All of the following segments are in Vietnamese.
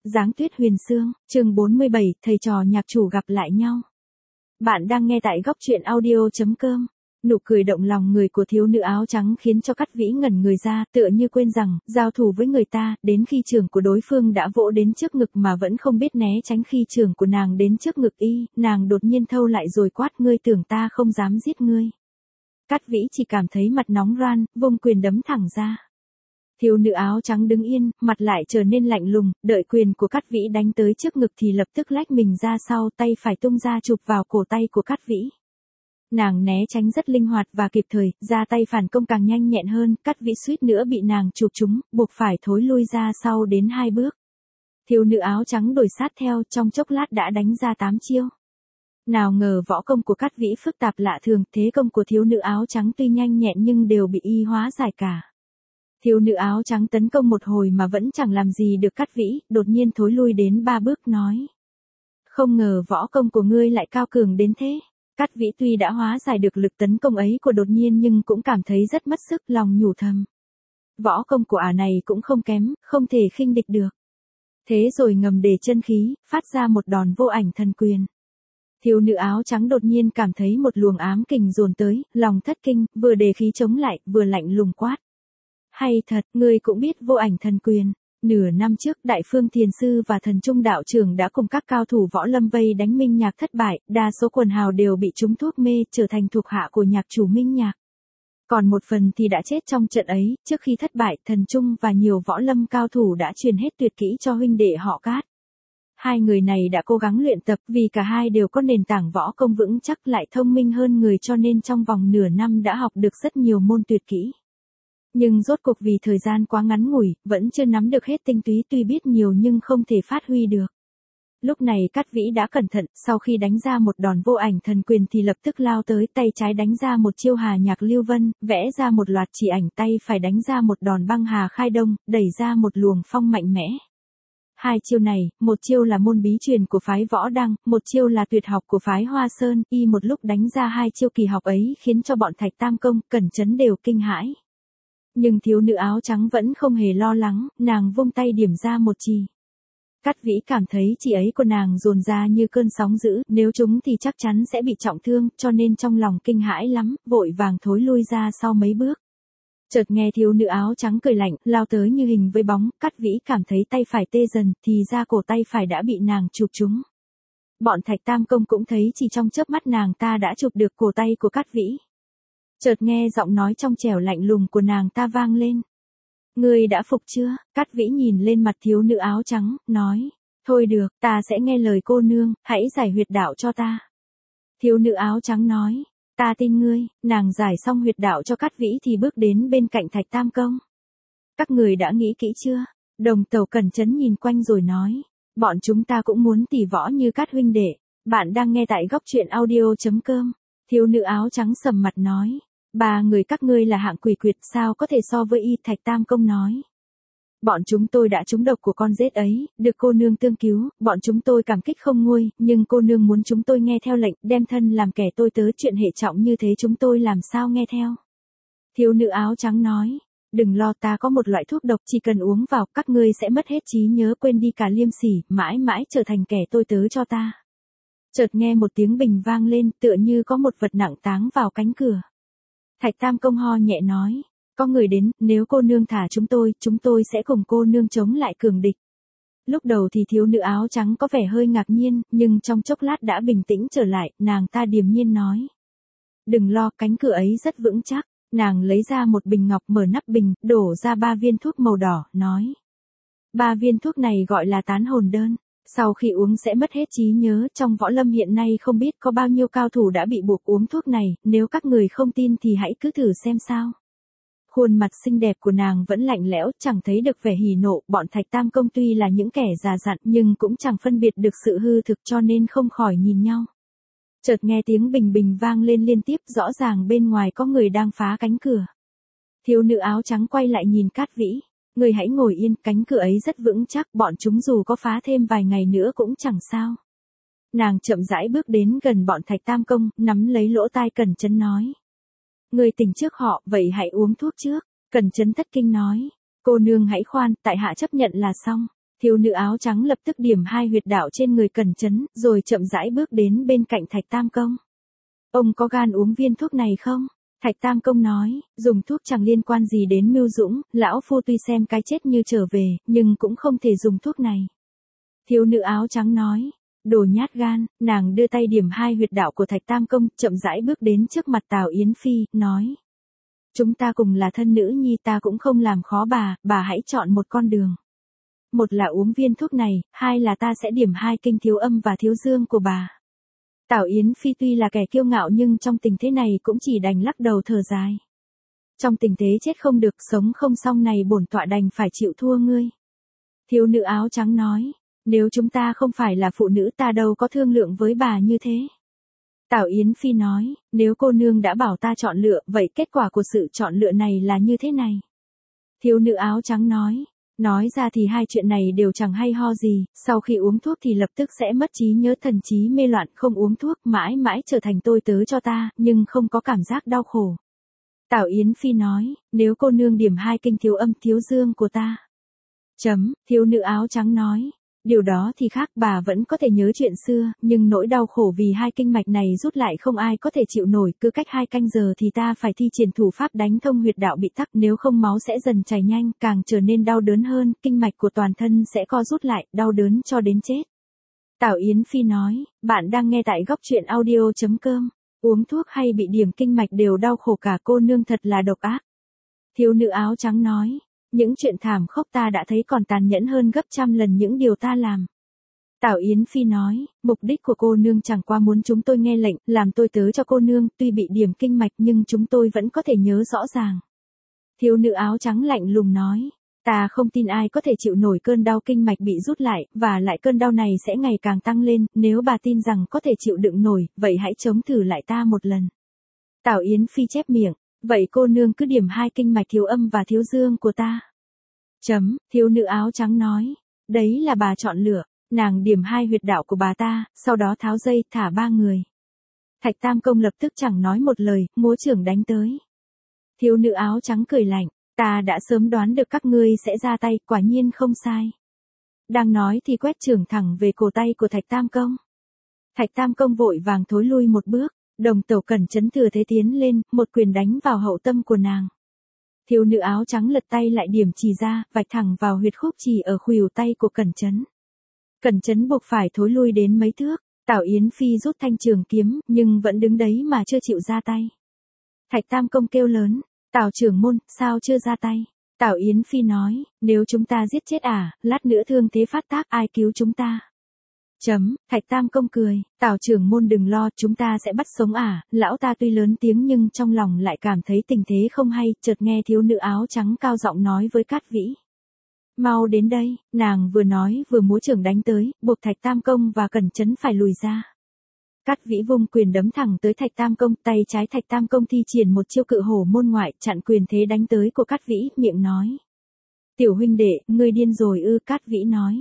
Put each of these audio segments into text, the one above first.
Giáng tuyết huyền sương, chương 47, thầy trò nhạc chủ gặp lại nhau. Bạn đang nghe tại góc truyện audio.com. Nụ cười động lòng người của thiếu nữ áo trắng khiến cho Cát Vĩ ngẩn người ra, tựa như quên rằng, giao thủ với người ta, đến khi chưởng của đối phương đã vỗ đến trước ngực mà vẫn không biết né tránh khi chưởng của nàng đến trước ngực y, nàng đột nhiên thâu lại rồi quát: ngươi tưởng ta không dám giết ngươi. Cát Vĩ chỉ cảm thấy mặt nóng ran, vung quyền đấm thẳng ra. Thiếu nữ áo trắng đứng yên, mặt lại trở nên lạnh lùng, đợi quyền của Cát Vĩ đánh tới trước ngực thì lập tức lách mình ra sau, tay phải tung ra chụp vào cổ tay của Cát Vĩ. Nàng né tránh rất linh hoạt và kịp thời, ra tay phản công càng nhanh nhẹn hơn, Cát Vĩ suýt nữa bị nàng chụp trúng, buộc phải thối lui ra sau đến 2 bước. Thiếu nữ áo trắng đuổi sát theo, trong chốc lát đã đánh ra 8 chiêu. Nào ngờ võ công của Cát Vĩ phức tạp lạ thường, thế công của thiếu nữ áo trắng tuy nhanh nhẹn nhưng đều bị y hóa giải cả. Thiếu nữ áo trắng tấn công một hồi mà vẫn chẳng làm gì được Cát Vĩ, đột nhiên thối lui đến 3 bước nói: không ngờ võ công của ngươi lại cao cường đến thế. Cát Vĩ tuy đã hóa giải được lực tấn công ấy của đột nhiên nhưng cũng cảm thấy rất mất sức, lòng nhủ thầm: võ công của ả này cũng không kém, không thể khinh địch được. Thế rồi ngầm để chân khí, phát ra một đòn vô ảnh thần quyền. Thiếu nữ áo trắng đột nhiên cảm thấy một luồng ám kình dồn tới, lòng thất kinh, vừa đề khí chống lại, vừa lạnh lùng quát: hay thật, ngươi cũng biết vô ảnh thần quyền. Nửa năm trước, Đại Phương Thiền Sư và Thần Trung Đạo Trưởng đã cùng các cao thủ võ lâm vây đánh Minh Nhạc thất bại, đa số quần hào đều bị trúng thuốc mê, trở thành thuộc hạ của nhạc chủ Minh Nhạc. Còn một phần thì đã chết trong trận ấy, trước khi thất bại, Thần Trung và nhiều võ lâm cao thủ đã truyền hết tuyệt kỹ cho huynh đệ họ Cát. Hai người này đã cố gắng luyện tập vì cả hai đều có nền tảng võ công vững chắc lại thông minh hơn người cho nên trong vòng nửa năm đã học được rất nhiều môn tuyệt kỹ. Nhưng rốt cuộc vì thời gian quá ngắn ngủi, vẫn chưa nắm được hết tinh túy, tuy biết nhiều nhưng không thể phát huy được. Lúc này Cát Vĩ đã cẩn thận, sau khi đánh ra một đòn vô ảnh thần quyền thì lập tức lao tới, tay trái đánh ra một chiêu Hà Nhạc Lưu Vân, vẽ ra một loạt chỉ ảnh, tay phải đánh ra một đòn Băng Hà Khai Đông, đẩy ra một luồng phong mạnh mẽ. Hai chiêu này, một chiêu là môn bí truyền của phái Võ Đăng, một chiêu là tuyệt học của phái Hoa Sơn, y một lúc đánh ra hai chiêu kỳ học ấy khiến cho bọn Thạch Tam Công, Cẩn Chấn đều kinh hãi. Nhưng thiếu nữ áo trắng vẫn không hề lo lắng, nàng vung tay điểm ra một chì. Cát Vĩ cảm thấy chỉ ấy của nàng dồn ra như cơn sóng dữ, nếu trúng thì chắc chắn sẽ bị trọng thương, cho nên trong lòng kinh hãi lắm, vội vàng thối lui ra sau mấy bước. Chợt nghe thiếu nữ áo trắng cười lạnh, lao tới như hình với bóng, Cát Vĩ cảm thấy tay phải tê dần, thì ra cổ tay phải đã bị nàng chụp trúng. Bọn Thạch Tam Công cũng thấy chỉ trong chớp mắt nàng ta đã chụp được cổ tay của Cát Vĩ. Chợt nghe giọng nói trong trẻo lạnh lùng của nàng ta vang lên: ngươi đã phục chưa? Cát Vĩ nhìn lên mặt thiếu nữ áo trắng, nói: thôi được, ta sẽ nghe lời cô nương, hãy giải huyệt đạo cho ta. Thiếu nữ áo trắng nói: ta tin ngươi. Nàng giải xong huyệt đạo cho Cát Vĩ thì bước đến bên cạnh Thạch Tam Công. Các người đã nghĩ kỹ chưa? Đồng Tẩu Cẩn Chấn nhìn quanh rồi nói: bọn chúng ta cũng muốn tỉ võ như Cát huynh đệ. Bạn đang nghe tại góc truyện audio.com. Thiếu nữ áo trắng sầm mặt nói: 3 người các ngươi là hạng quỷ quyệt, sao có thể so với y? Thạch Tam Công nói: bọn chúng tôi đã trúng độc của con rết ấy, được cô nương tương cứu, bọn chúng tôi cảm kích không nguôi, nhưng cô nương muốn chúng tôi nghe theo lệnh, đem thân làm kẻ tôi tớ, chuyện hệ trọng như thế chúng tôi làm sao nghe theo? Thiếu nữ áo trắng nói: đừng lo, ta có một loại thuốc độc, chỉ cần uống vào, các ngươi sẽ mất hết trí nhớ, quên đi cả liêm sỉ, mãi mãi trở thành kẻ tôi tớ cho ta. Chợt nghe một tiếng bình vang lên, tựa như có một vật nặng táng vào cánh cửa. Thạch Tam Công ho nhẹ nói: có người đến, nếu cô nương thả chúng tôi sẽ cùng cô nương chống lại cường địch. Lúc đầu thì thiếu nữ áo trắng có vẻ hơi ngạc nhiên, nhưng trong chốc lát đã bình tĩnh trở lại, nàng ta điềm nhiên nói: đừng lo, cánh cửa ấy rất vững chắc. Nàng lấy ra một bình ngọc, mở nắp bình, đổ ra 3 viên thuốc màu đỏ, nói: 3 viên thuốc này gọi là tán hồn đơn. Sau khi uống sẽ mất hết trí nhớ, trong võ lâm hiện nay không biết có bao nhiêu cao thủ đã bị buộc uống thuốc này, nếu các người không tin thì hãy cứ thử xem sao. Khuôn mặt xinh đẹp của nàng vẫn lạnh lẽo, chẳng thấy được vẻ hỉ nộ, bọn Thạch Tam Công tuy là những kẻ già dặn nhưng cũng chẳng phân biệt được sự hư thực cho nên không khỏi nhìn nhau. Chợt nghe tiếng bình bình vang lên liên tiếp, rõ ràng bên ngoài có người đang phá cánh cửa. Thiếu nữ áo trắng quay lại nhìn Cát Vĩ: người hãy ngồi yên, cánh cửa ấy rất vững chắc, bọn chúng dù có phá thêm vài ngày nữa cũng chẳng sao. Nàng chậm rãi bước đến gần bọn Thạch Tam Công, nắm lấy lỗ tai Cẩn Chấn nói: người tỉnh trước họ, vậy hãy uống thuốc trước. Cẩn Chấn thất kinh nói: cô nương hãy khoan, tại hạ chấp nhận là xong. Thiếu nữ áo trắng lập tức điểm 2 huyệt đạo trên người Cẩn Chấn, rồi chậm rãi bước đến bên cạnh Thạch Tam Công. Ông có gan uống viên thuốc này không? Thạch Tam Công nói, dùng thuốc chẳng liên quan gì đến Mưu Dũng, lão phu tuy xem cái chết như trở về, nhưng cũng không thể dùng thuốc này. Thiếu nữ áo trắng nói, đồ nhát gan, nàng đưa tay điểm 2 huyệt đạo của Thạch Tam Công, chậm rãi bước đến trước mặt Tào Yến Phi, nói. Chúng ta cùng là thân nữ nhi, ta cũng không làm khó bà hãy chọn một con đường. Một là uống viên thuốc này, hai là ta sẽ điểm 2 kinh thiếu âm và thiếu dương của bà. Tào Yến Phi tuy là kẻ kiêu ngạo nhưng trong tình thế này cũng chỉ đành lắc đầu thở dài. Trong tình thế chết không được, sống không xong này bổn tọa đành phải chịu thua ngươi. Thiếu nữ áo trắng nói, nếu chúng ta không phải là phụ nữ ta đâu có thương lượng với bà như thế. Tào Yến Phi nói, nếu cô nương đã bảo ta chọn lựa, vậy kết quả của sự chọn lựa này là như thế này. Thiếu nữ áo trắng nói ra thì hai chuyện này đều chẳng hay ho gì, sau khi uống thuốc thì lập tức sẽ mất trí nhớ, thần trí mê loạn, không uống thuốc mãi mãi trở thành tôi tớ cho ta, nhưng không có cảm giác đau khổ. Tào Yến Phi nói, nếu cô nương điểm 2 kinh thiếu âm thiếu dương của ta. Thiếu nữ áo trắng nói, điều đó thì khác, bà vẫn có thể nhớ chuyện xưa, nhưng nỗi đau khổ vì 2 kinh mạch này rút lại không ai có thể chịu nổi, cứ cách 2 canh giờ thì ta phải thi triển thủ pháp đánh thông huyệt đạo bị tắc, nếu không máu sẽ dần chảy nhanh, càng trở nên đau đớn hơn, kinh mạch của toàn thân sẽ co rút lại, đau đớn cho đến chết. Tào Yến Phi nói, bạn đang nghe tại góc truyện audio.com, uống thuốc hay bị điểm kinh mạch đều đau khổ cả, cô nương thật là độc ác. Thiếu nữ áo trắng nói, những chuyện thảm khốc ta đã thấy còn tàn nhẫn hơn gấp trăm lần những điều ta làm. Tào Yến Phi nói, mục đích của cô nương chẳng qua muốn chúng tôi nghe lệnh, làm tôi tớ cho cô nương, tuy bị điểm kinh mạch nhưng chúng tôi vẫn có thể nhớ rõ ràng. Thiếu nữ áo trắng lạnh lùng nói, ta không tin ai có thể chịu nổi cơn đau kinh mạch bị rút lại, và lại cơn đau này sẽ ngày càng tăng lên, nếu bà tin rằng có thể chịu đựng nổi, vậy hãy chống thử lại ta một lần. Tào Yến Phi chép miệng, vậy cô nương cứ điểm 2 kinh mạch thiếu âm và thiếu dương của ta. Thiếu nữ áo trắng nói, đấy là bà chọn lựa, nàng điểm 2 huyệt đạo của bà ta, sau đó tháo dây, thả 3 người. Thạch Tam Công lập tức chẳng nói một lời, múa chưởng đánh tới. Thiếu nữ áo trắng cười lạnh, ta đã sớm đoán được các ngươi sẽ ra tay, quả nhiên không sai. Đang nói thì quét chưởng thẳng về cổ tay của Thạch Tam Công. Thạch Tam Công vội vàng thối lui một bước, đồng tẩu Cẩn Chấn thừa thế tiến lên, một quyền đánh vào hậu tâm của nàng. Thiếu nữ áo trắng lật tay lại điểm chỉ ra, vạch thẳng vào huyệt khúc chỉ ở khuỷu tay của Cẩn Chấn. Cẩn Chấn buộc phải thối lui đến mấy thước, Tào Yến Phi rút thanh trường kiếm, nhưng vẫn đứng đấy mà chưa chịu ra tay. Thạch Tam Công kêu lớn, Tào trưởng môn, sao chưa ra tay? Tào Yến Phi nói, nếu chúng ta giết chết lát nữa thương thế phát tác ai cứu chúng ta? Thạch Tam Công cười, Tào trưởng môn đừng lo, chúng ta sẽ bắt sống lão ta tuy lớn tiếng nhưng trong lòng lại cảm thấy tình thế không hay, chợt nghe thiếu nữ áo trắng cao giọng nói với Cát Vĩ. Mau đến đây, nàng vừa nói vừa múa chưởng đánh tới, buộc Thạch Tam Công và Cẩn Chấn phải lùi ra. Cát Vĩ vung quyền đấm thẳng tới Thạch Tam Công, tay trái Thạch Tam Công thi triển một chiêu cự hổ môn ngoại, chặn quyền thế đánh tới của Cát Vĩ, miệng nói. Tiểu huynh đệ, ngươi điên rồi ư? Cát Vĩ nói.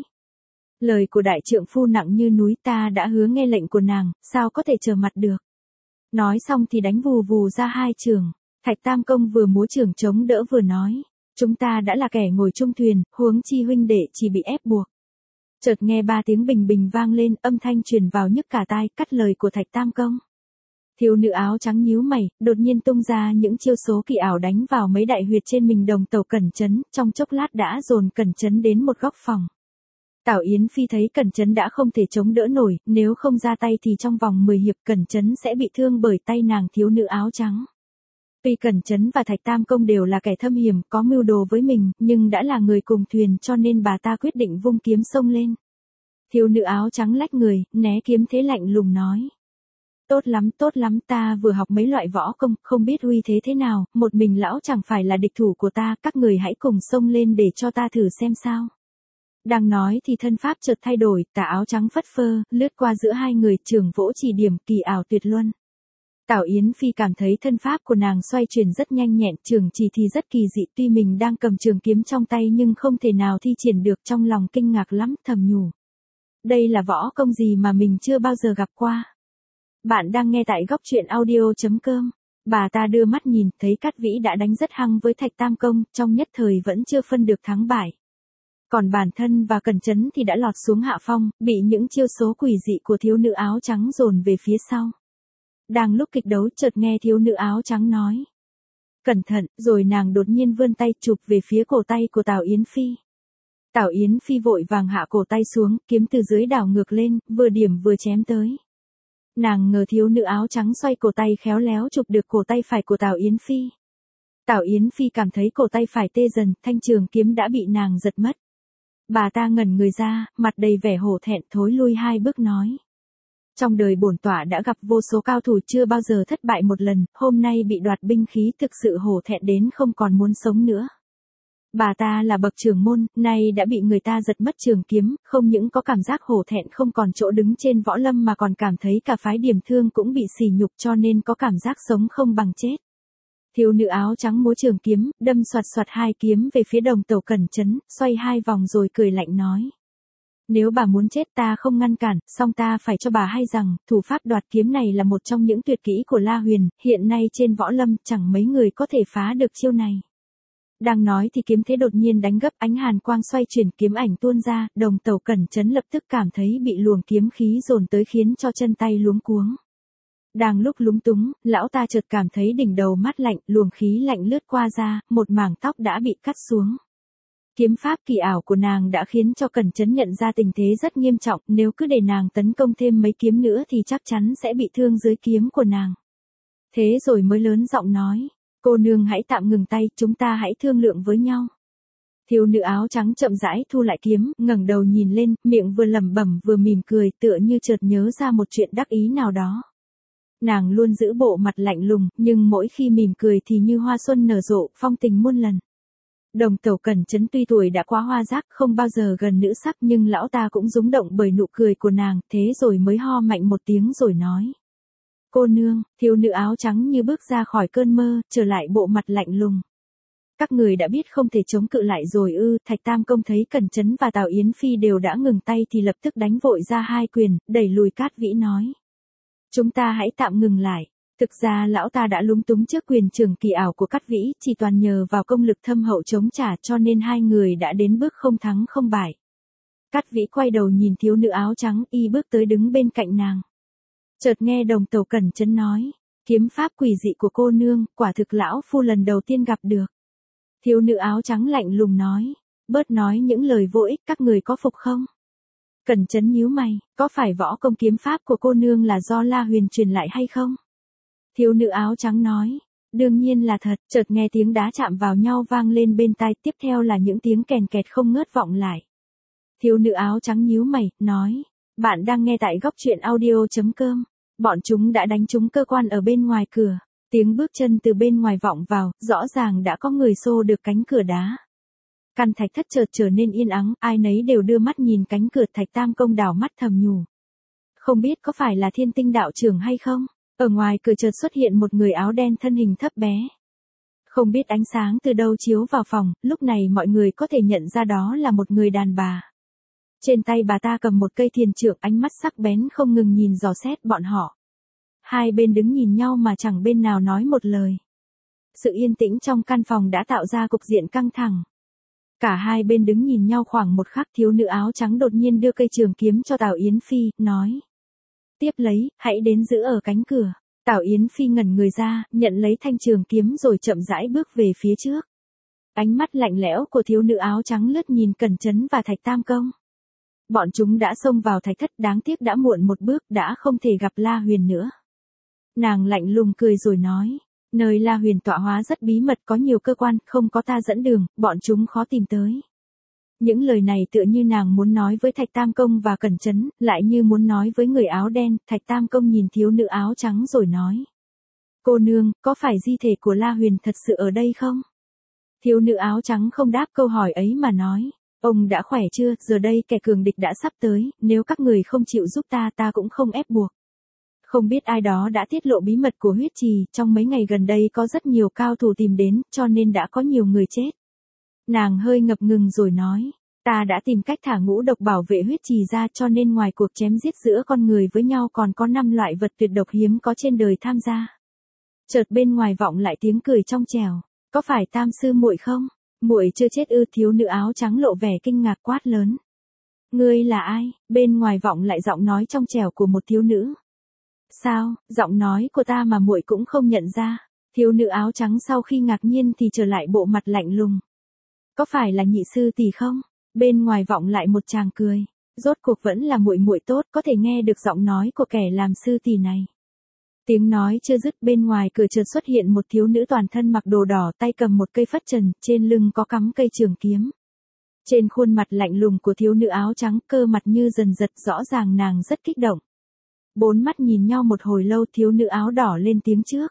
Lời của đại trượng phu nặng như núi, ta đã hứa nghe lệnh của nàng, sao có thể trở mặt được. Nói xong thì đánh vù vù ra 2 chưởng. Thạch Tam Công vừa múa chưởng chống đỡ vừa nói. Chúng ta đã là kẻ ngồi chung thuyền, huống chi huynh đệ chỉ bị ép buộc. Chợt nghe 3 tiếng bình bình vang lên, âm thanh truyền vào nhức cả tai, cắt lời của Thạch Tam Công. Thiếu nữ áo trắng nhíu mày, đột nhiên tung ra những chiêu số kỳ ảo đánh vào mấy đại huyệt trên mình đồng tàu Cẩn Chấn, trong chốc lát đã dồn Cẩn Chấn đến một góc phòng. Tào Yến Phi thấy Cẩn Chấn đã không thể chống đỡ nổi, nếu không ra tay thì trong vòng 10 hiệp Cẩn Chấn sẽ bị thương bởi tay nàng thiếu nữ áo trắng. Tuy Cẩn Chấn và Thạch Tam Công đều là kẻ thâm hiểm, có mưu đồ với mình, nhưng đã là người cùng thuyền cho nên bà ta quyết định vung kiếm xông lên. Thiếu nữ áo trắng lách người, né kiếm thế lạnh lùng nói. Tốt lắm, ta vừa học mấy loại võ công, không biết uy thế thế nào, một mình lão chẳng phải là địch thủ của ta, các người hãy cùng xông lên để cho ta thử xem sao. Đang nói thì thân pháp chợt thay đổi, tà áo trắng phất phơ, lướt qua giữa hai người, trường vỗ chỉ điểm, kỳ ảo tuyệt luân. Tào Yến Phi cảm thấy thân pháp của nàng xoay chuyển rất nhanh nhẹn, trường chỉ thì rất kỳ dị, tuy mình đang cầm trường kiếm trong tay nhưng không thể nào thi triển được, trong lòng kinh ngạc lắm, thầm nhủ. Đây là võ công gì mà mình chưa bao giờ gặp qua. Bạn đang nghe tại góc truyện audio.com. Bà ta đưa mắt nhìn, thấy Cát Vĩ đã đánh rất hăng với Thạch Tam Công, trong nhất thời vẫn chưa phân được thắng bại. Còn bản thân và Cẩn Chấn thì đã lọt xuống hạ phong, bị những chiêu số quỷ dị của thiếu nữ áo trắng dồn về phía sau. Đang lúc kịch đấu chợt nghe thiếu nữ áo trắng nói. Cẩn thận, rồi nàng đột nhiên vươn tay chụp về phía cổ tay của Tào Yến Phi. Tào Yến Phi vội vàng hạ cổ tay xuống, kiếm từ dưới đảo ngược lên, vừa điểm vừa chém tới. Nàng ngờ thiếu nữ áo trắng xoay cổ tay khéo léo chụp được cổ tay phải của Tào Yến Phi. Tào Yến Phi cảm thấy cổ tay phải tê dần, thanh trường kiếm đã bị nàng giật mất. Bà ta ngẩn người ra, mặt đầy vẻ hổ thẹn thối lui 2 bước nói. Trong đời bổn tọa đã gặp vô số cao thủ chưa bao giờ thất bại một lần, hôm nay bị đoạt binh khí thực sự hổ thẹn đến không còn muốn sống nữa. Bà ta là bậc trưởng môn, nay đã bị người ta giật mất trường kiếm, không những có cảm giác hổ thẹn không còn chỗ đứng trên võ lâm mà còn cảm thấy cả phái Điềm Thương cũng bị sỉ nhục cho nên có cảm giác sống không bằng chết. Thiếu nữ áo trắng múa trường kiếm, đâm xoạt xoạt 2 kiếm về phía Đồng Tẩu Cẩn Chấn, xoay 2 vòng rồi cười lạnh nói. Nếu bà muốn chết ta không ngăn cản, song ta phải cho bà hay rằng, thủ pháp đoạt kiếm này là một trong những tuyệt kỹ của La Huyền, hiện nay trên võ lâm chẳng mấy người có thể phá được chiêu này. Đang nói thì kiếm thế đột nhiên đánh gấp, ánh hàn quang xoay chuyển, kiếm ảnh tuôn ra, Đồng Tẩu Cẩn Chấn lập tức cảm thấy bị luồng kiếm khí dồn tới khiến cho chân tay luống cuống. Đang lúc lúng túng, lão ta chợt cảm thấy đỉnh đầu mát lạnh, luồng khí lạnh lướt qua da, một mảng tóc đã bị cắt xuống. Kiếm pháp kỳ ảo của nàng đã khiến cho Cẩn Chấn nhận ra tình thế rất nghiêm trọng, nếu cứ để nàng tấn công thêm mấy kiếm nữa thì chắc chắn sẽ bị thương dưới kiếm của nàng. Thế rồi mới lớn giọng nói, cô nương hãy tạm ngừng tay, chúng ta hãy thương lượng với nhau. Thiếu nữ áo trắng chậm rãi thu lại kiếm, ngẩng đầu nhìn lên, miệng vừa lẩm bẩm vừa mỉm cười, tựa như chợt nhớ ra một chuyện đắc ý nào đó. Nàng luôn giữ bộ mặt lạnh lùng, nhưng mỗi khi mỉm cười thì như hoa xuân nở rộ, phong tình muôn lần. Đồng Tẩu Cẩn Chấn tuy tuổi đã quá hoa giác, không bao giờ gần nữ sắc, nhưng lão ta cũng rúng động bởi nụ cười của nàng, thế rồi mới ho mạnh một tiếng rồi nói. Cô nương, thiếu nữ áo trắng như bước ra khỏi cơn mơ, trở lại bộ mặt lạnh lùng. Các người đã biết không thể chống cự lại rồi ư? Thạch Tam Công thấy Cẩn Chấn và Tào Yến Phi đều đã ngừng tay thì lập tức đánh vội ra 2 quyền, đẩy lùi Cát Vĩ nói. Chúng ta hãy tạm ngừng lại. Thực ra lão ta đã lúng túng trước quyền trường kỳ ảo của Cát Vĩ, chỉ toàn nhờ vào công lực thâm hậu chống trả cho nên 2 người đã đến bước không thắng không bại. Cát Vĩ quay đầu nhìn thiếu nữ áo trắng, y bước tới đứng bên cạnh nàng. Chợt nghe Đồng Tẩu Cẩn Chấn nói, kiếm pháp quỷ dị của cô nương, quả thực lão phu lần đầu tiên gặp được. Thiếu nữ áo trắng lạnh lùng nói, bớt nói những lời vô ích, các người có phục không? Cẩn Chấn nhíu mày, có phải võ công kiếm pháp của cô nương là do La Huyền truyền lại hay không? Thiếu nữ áo trắng nói, đương nhiên là thật. Chợt nghe tiếng đá chạm vào nhau vang lên bên tai, tiếp theo là những tiếng kèn kẹt không ngớt vọng lại. Thiếu nữ áo trắng nhíu mày, nói, bạn đang nghe tại góc truyện audio.com. Bọn chúng đã đánh trúng cơ quan ở bên ngoài cửa. Tiếng bước chân từ bên ngoài vọng vào, rõ ràng đã có người xô được cánh cửa đá. Căn thạch thất chợt trở nên yên ắng, ai nấy đều đưa mắt nhìn cánh cửa. Thạch Tam Công đảo mắt thầm nhủ. Không biết có phải là Thiên Tinh đạo trưởng hay không? Ở ngoài cửa chợt xuất hiện một người áo đen thân hình thấp bé. Không biết ánh sáng từ đâu chiếu vào phòng, lúc này mọi người có thể nhận ra đó là một người đàn bà. Trên tay bà ta cầm một cây thiền trượng, ánh mắt sắc bén không ngừng nhìn dò xét bọn họ. Hai bên đứng nhìn nhau mà chẳng bên nào nói một lời. Sự yên tĩnh trong căn phòng đã tạo ra cục diện căng thẳng. Cả hai bên đứng nhìn nhau khoảng một khắc, thiếu nữ áo trắng đột nhiên đưa cây trường kiếm cho Tào Yến Phi, nói. Tiếp lấy, hãy đến giữ ở cánh cửa. Tào Yến Phi ngẩn người ra, nhận lấy thanh trường kiếm rồi chậm rãi bước về phía trước. Ánh mắt lạnh lẽo của thiếu nữ áo trắng lướt nhìn Cẩn Chấn và Thạch Tam Công. Bọn chúng đã xông vào thạch thất, đáng tiếc đã muộn một bước, đã không thể gặp La Huyền nữa. Nàng lạnh lùng cười rồi nói, nơi La Huyền tọa hóa rất bí mật, có nhiều cơ quan, không có ta dẫn đường, bọn chúng khó tìm tới. Những lời này tựa như nàng muốn nói với Thạch Tam Công và Cẩn Chấn, lại như muốn nói với người áo đen. Thạch Tam Công nhìn thiếu nữ áo trắng rồi nói. Cô nương, có phải di thể của La Huyền thật sự ở đây không? Thiếu nữ áo trắng không đáp câu hỏi ấy mà nói. Ông đã khỏe chưa, giờ đây kẻ cường địch đã sắp tới, nếu các người không chịu giúp ta cũng không ép buộc. Không biết ai đó đã tiết lộ bí mật của huyết trì, trong mấy ngày gần đây có rất nhiều cao thủ tìm đến, cho nên đã có nhiều người chết. Nàng hơi ngập ngừng rồi nói, ta đã tìm cách thả ngũ độc bảo vệ huyết trì ra, cho nên ngoài cuộc chém giết giữa con người với nhau còn có 5 loại vật tuyệt độc hiếm có trên đời tham gia. Chợt bên ngoài vọng lại tiếng cười trong trẻo, có phải Tam sư muội không? Muội chưa chết ư? Thiếu nữ áo trắng lộ vẻ kinh ngạc quát lớn. Ngươi là ai? Bên ngoài vọng lại giọng nói trong trẻo của một thiếu nữ. Sao, giọng nói của ta mà muội cũng không nhận ra? Thiếu nữ áo trắng sau khi ngạc nhiên thì trở lại bộ mặt lạnh lùng. Có phải là nhị sư tỷ không? Bên ngoài vọng lại một tràng cười. Rốt cuộc vẫn là muội muội tốt, có thể nghe được giọng nói của kẻ làm sư tỷ này. Tiếng nói chưa dứt, bên ngoài cửa chợt xuất hiện một thiếu nữ toàn thân mặc đồ đỏ, tay cầm một cây phất trần, trên lưng có cắm cây trường kiếm. Trên khuôn mặt lạnh lùng của thiếu nữ áo trắng, cơ mặt như dần giật, rõ ràng nàng rất kích động. Bốn mắt nhìn nhau một hồi lâu, thiếu nữ áo đỏ lên tiếng trước.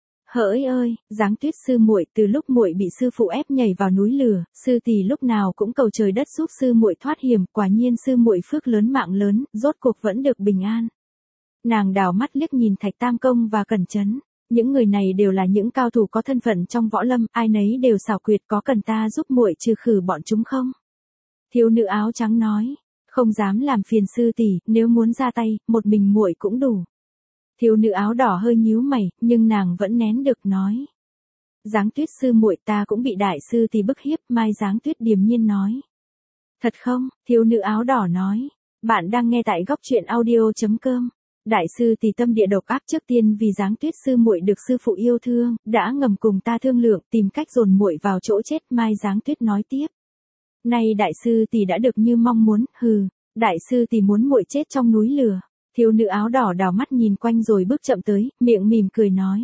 Hỡi ơi, Giáng Tuyết sư muội, từ lúc muội bị sư phụ ép nhảy vào núi lửa, sư tỷ lúc nào cũng cầu trời đất giúp sư muội thoát hiểm, quả nhiên sư muội phước lớn mạng lớn, rốt cuộc vẫn được bình an. Nàng đảo mắt liếc nhìn Thạch Tam Công và Cẩn Chấn, những người này đều là những cao thủ có thân phận trong võ lâm, ai nấy đều xảo quyệt, có cần ta giúp muội trừ khử bọn chúng không? Thiếu nữ áo trắng nói, không dám làm phiền sư tỷ, nếu muốn ra tay, một mình muội cũng đủ. Thiếu nữ áo đỏ hơi nhíu mày, nhưng nàng vẫn nén được nói. Giáng Tuyết sư muội, ta cũng bị đại sư tỷ bức hiếp. Mai Giáng Tuyết điềm nhiên nói. Thật không? Thiếu nữ áo đỏ nói. Bạn đang nghe tại góc truyện audio.com. Đại sư tỷ tâm địa độc ác, trước tiên vì Giáng Tuyết sư muội được sư phụ yêu thương, đã ngầm cùng ta thương lượng, tìm cách dồn muội vào chỗ chết. Mai Giáng Tuyết nói tiếp. Nay đại sư tỷ đã được như mong muốn, hừ, đại sư tỷ muốn muội chết trong núi lửa. Thiếu nữ áo đỏ đảo mắt nhìn quanh rồi bước chậm tới, miệng mỉm cười nói.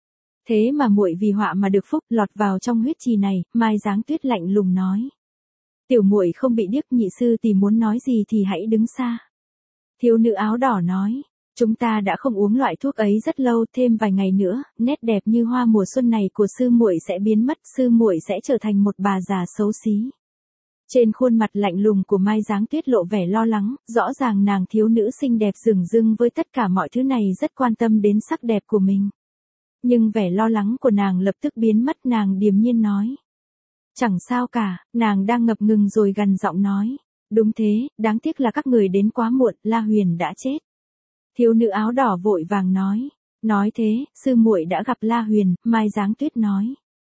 Thế mà muội vì họa mà được phúc, lọt vào trong huyết trì này. Mai Giáng Tuyết lạnh lùng nói. Tiểu muội không bị điếc, nhị sư tỷ muốn nói gì thì hãy đứng xa. Thiếu nữ áo đỏ nói. Chúng ta đã không uống loại thuốc ấy rất lâu, thêm vài ngày nữa, nét đẹp như hoa mùa xuân này của sư muội sẽ biến mất, sư muội sẽ trở thành một bà già xấu xí. Trên khuôn mặt lạnh lùng của Mai Giáng Tuyết lộ vẻ lo lắng, rõ ràng nàng thiếu nữ xinh đẹp dửng dưng với tất cả mọi thứ này rất quan tâm đến sắc đẹp của mình. Nhưng vẻ lo lắng của nàng lập tức biến mất, nàng điềm nhiên nói. Chẳng sao cả, nàng đang ngập ngừng rồi gằn giọng nói. Đúng thế, đáng tiếc là các người đến quá muộn, La Huyền đã chết. Thiếu nữ áo đỏ vội vàng nói. Nói thế, sư muội đã gặp La Huyền, Mai Giáng Tuyết nói.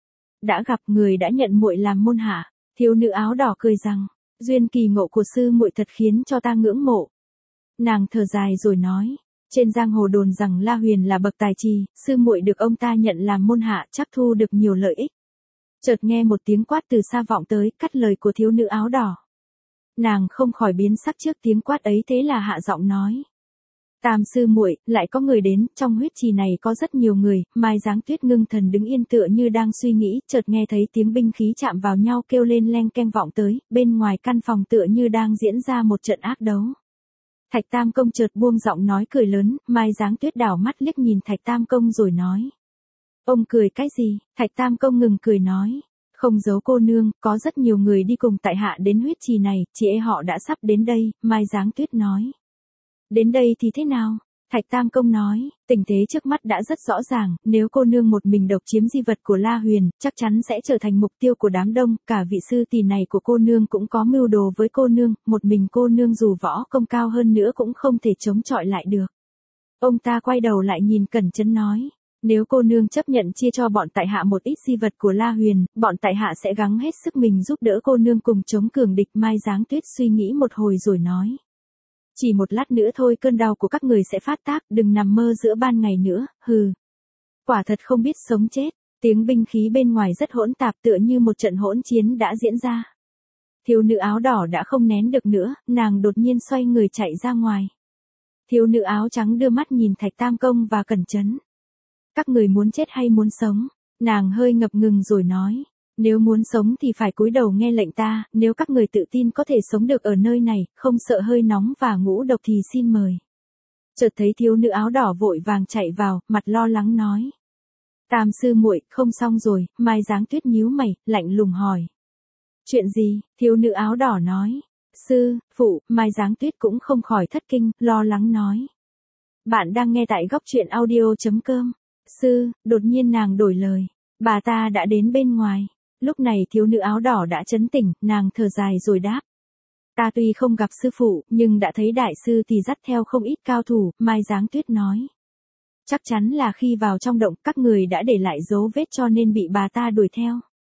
Đã gặp, người đã nhận muội làm môn hạ. Thiếu nữ áo đỏ cười rằng, duyên kỳ ngộ của sư muội thật khiến cho ta ngưỡng mộ. Nàng thở dài rồi nói, trên giang hồ đồn rằng La Huyền là bậc tài trì, sư muội được ông ta nhận làm môn hạ chắc thu được nhiều lợi ích. Chợt nghe một tiếng quát từ xa vọng tới, cắt lời của thiếu nữ áo đỏ. Nàng không khỏi biến sắc trước tiếng quát ấy, thế là hạ giọng nói. Tam sư muội, lại có người đến, trong huyết trì này có rất nhiều người. Mai Giáng Tuyết ngưng thần đứng yên tựa như đang suy nghĩ, chợt nghe thấy tiếng binh khí chạm vào nhau kêu lên leng keng vọng tới, bên ngoài căn phòng tựa như đang diễn ra một trận ác đấu. Thạch Tam Công chợt buông giọng nói cười lớn, Mai Giáng Tuyết đảo mắt liếc nhìn Thạch Tam Công rồi nói. Ông cười cái gì? Thạch Tam Công ngừng cười nói. Không giấu cô nương, có rất nhiều người đi cùng tại hạ đến huyết trì này, chị ấy họ đã sắp đến đây. Mai Giáng Tuyết nói. Đến đây thì thế nào? Thạch Tam Công nói, tình thế trước mắt đã rất rõ ràng, nếu cô nương một mình độc chiếm di vật của La Huyền, chắc chắn sẽ trở thành mục tiêu của đám đông, cả vị sư tỷ này của cô nương cũng có mưu đồ với cô nương, một mình cô nương dù võ công cao hơn nữa cũng không thể chống chọi lại được. Ông ta quay đầu lại nhìn Cẩn Chấn nói, nếu cô nương chấp nhận chia cho bọn tại hạ một ít di vật của La Huyền, bọn tại hạ sẽ gắng hết sức mình giúp đỡ cô nương cùng chống cường địch. Mai Giáng Tuyết suy nghĩ một hồi rồi nói. Chỉ một lát nữa thôi cơn đau của các người sẽ phát tác, đừng nằm mơ giữa ban ngày nữa, hừ. Quả thật không biết sống chết, tiếng binh khí bên ngoài rất hỗn tạp tựa như một trận hỗn chiến đã diễn ra. Thiếu nữ áo đỏ đã không nén được nữa, nàng đột nhiên xoay người chạy ra ngoài. Thiếu nữ áo trắng đưa mắt nhìn Thạch Tam Công và Cẩn Chấn. Các người muốn chết hay muốn sống? Nàng hơi ngập ngừng rồi nói. Nếu muốn sống thì phải cúi đầu nghe lệnh ta, nếu các người tự tin có thể sống được ở nơi này, không sợ hơi nóng và ngũ độc thì xin mời. Chợt thấy thiếu nữ áo đỏ vội vàng chạy vào, mặt lo lắng nói. Tam sư muội, không xong rồi. Mai Giáng Tuyết nhíu mày, lạnh lùng hỏi. Chuyện gì? Thiếu nữ áo đỏ nói. Sư, phụ. Mai Giáng Tuyết cũng không khỏi thất kinh, lo lắng nói. Bạn đang nghe tại góc truyện audio.com. Sư, đột nhiên nàng đổi lời. Bà ta đã đến bên ngoài. Lúc này thiếu nữ áo đỏ đã chấn tỉnh, nàng thở dài rồi đáp. Ta tuy không gặp sư phụ, nhưng đã thấy đại sư thì dắt theo không ít cao thủ. Mai Giáng Tuyết nói. Chắc chắn là khi vào trong động các người đã để lại dấu vết cho nên bị bà ta đuổi theo.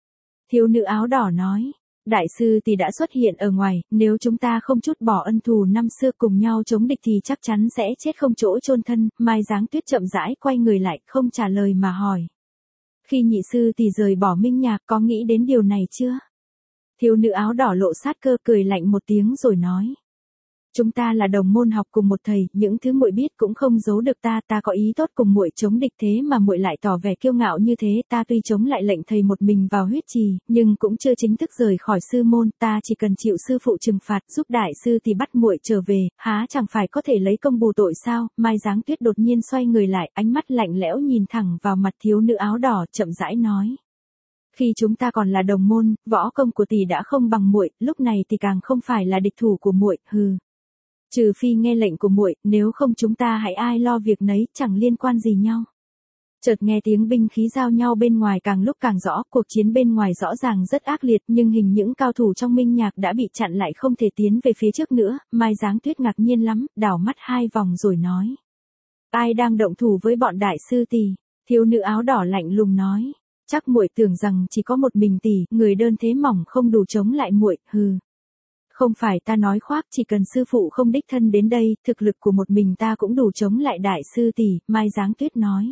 Thiếu nữ áo đỏ nói. Đại sư tỷ đã xuất hiện ở ngoài, nếu chúng ta không chút bỏ ân thù năm xưa cùng nhau chống địch thì chắc chắn sẽ chết không chỗ chôn thân. Mai Giáng Tuyết chậm rãi quay người lại, không trả lời mà hỏi. Khi nhị sư tỷ rời bỏ Minh Nhạc, có nghĩ đến điều này chưa? Thiếu nữ áo đỏ lộ sát cơ, cười lạnh một tiếng rồi nói. Chúng ta là đồng môn học cùng một thầy, những thứ muội biết cũng không giấu được ta có ý tốt cùng muội chống địch, thế mà muội lại tỏ vẻ kiêu ngạo như thế. Ta tuy chống lại lệnh thầy một mình vào huyết trì, nhưng cũng chưa chính thức rời khỏi sư môn, ta chỉ cần chịu sư phụ trừng phạt, giúp đại sư thì bắt muội trở về, há chẳng phải có thể lấy công bù tội sao? Mai Giáng Tuyết đột nhiên xoay người lại, ánh mắt lạnh lẽo nhìn thẳng vào mặt thiếu nữ áo đỏ, chậm rãi nói. Khi chúng ta còn là đồng môn, võ công của tỷ đã không bằng muội, lúc này thì càng không phải là địch thủ của muội, hừ. Trừ phi nghe lệnh của muội, nếu không chúng ta hãy ai lo việc nấy, chẳng liên quan gì nhau. Chợt nghe tiếng binh khí giao nhau bên ngoài càng lúc càng rõ, cuộc chiến bên ngoài rõ ràng rất ác liệt, nhưng hình những cao thủ trong Minh Nhạc đã bị chặn lại không thể tiến về phía trước nữa. Mai Giáng Tuyết ngạc nhiên lắm, đảo mắt 2 vòng rồi nói. Ai đang động thủ với bọn đại sư tỷ? Thiếu nữ áo đỏ lạnh lùng nói. Chắc muội tưởng rằng chỉ có một mình tỷ, người đơn thế mỏng không đủ chống lại muội, hừ. Không phải ta nói khoác, chỉ cần sư phụ không đích thân đến đây, thực lực của một mình ta cũng đủ chống lại đại sư tỷ, Mai Giáng Tuyết nói.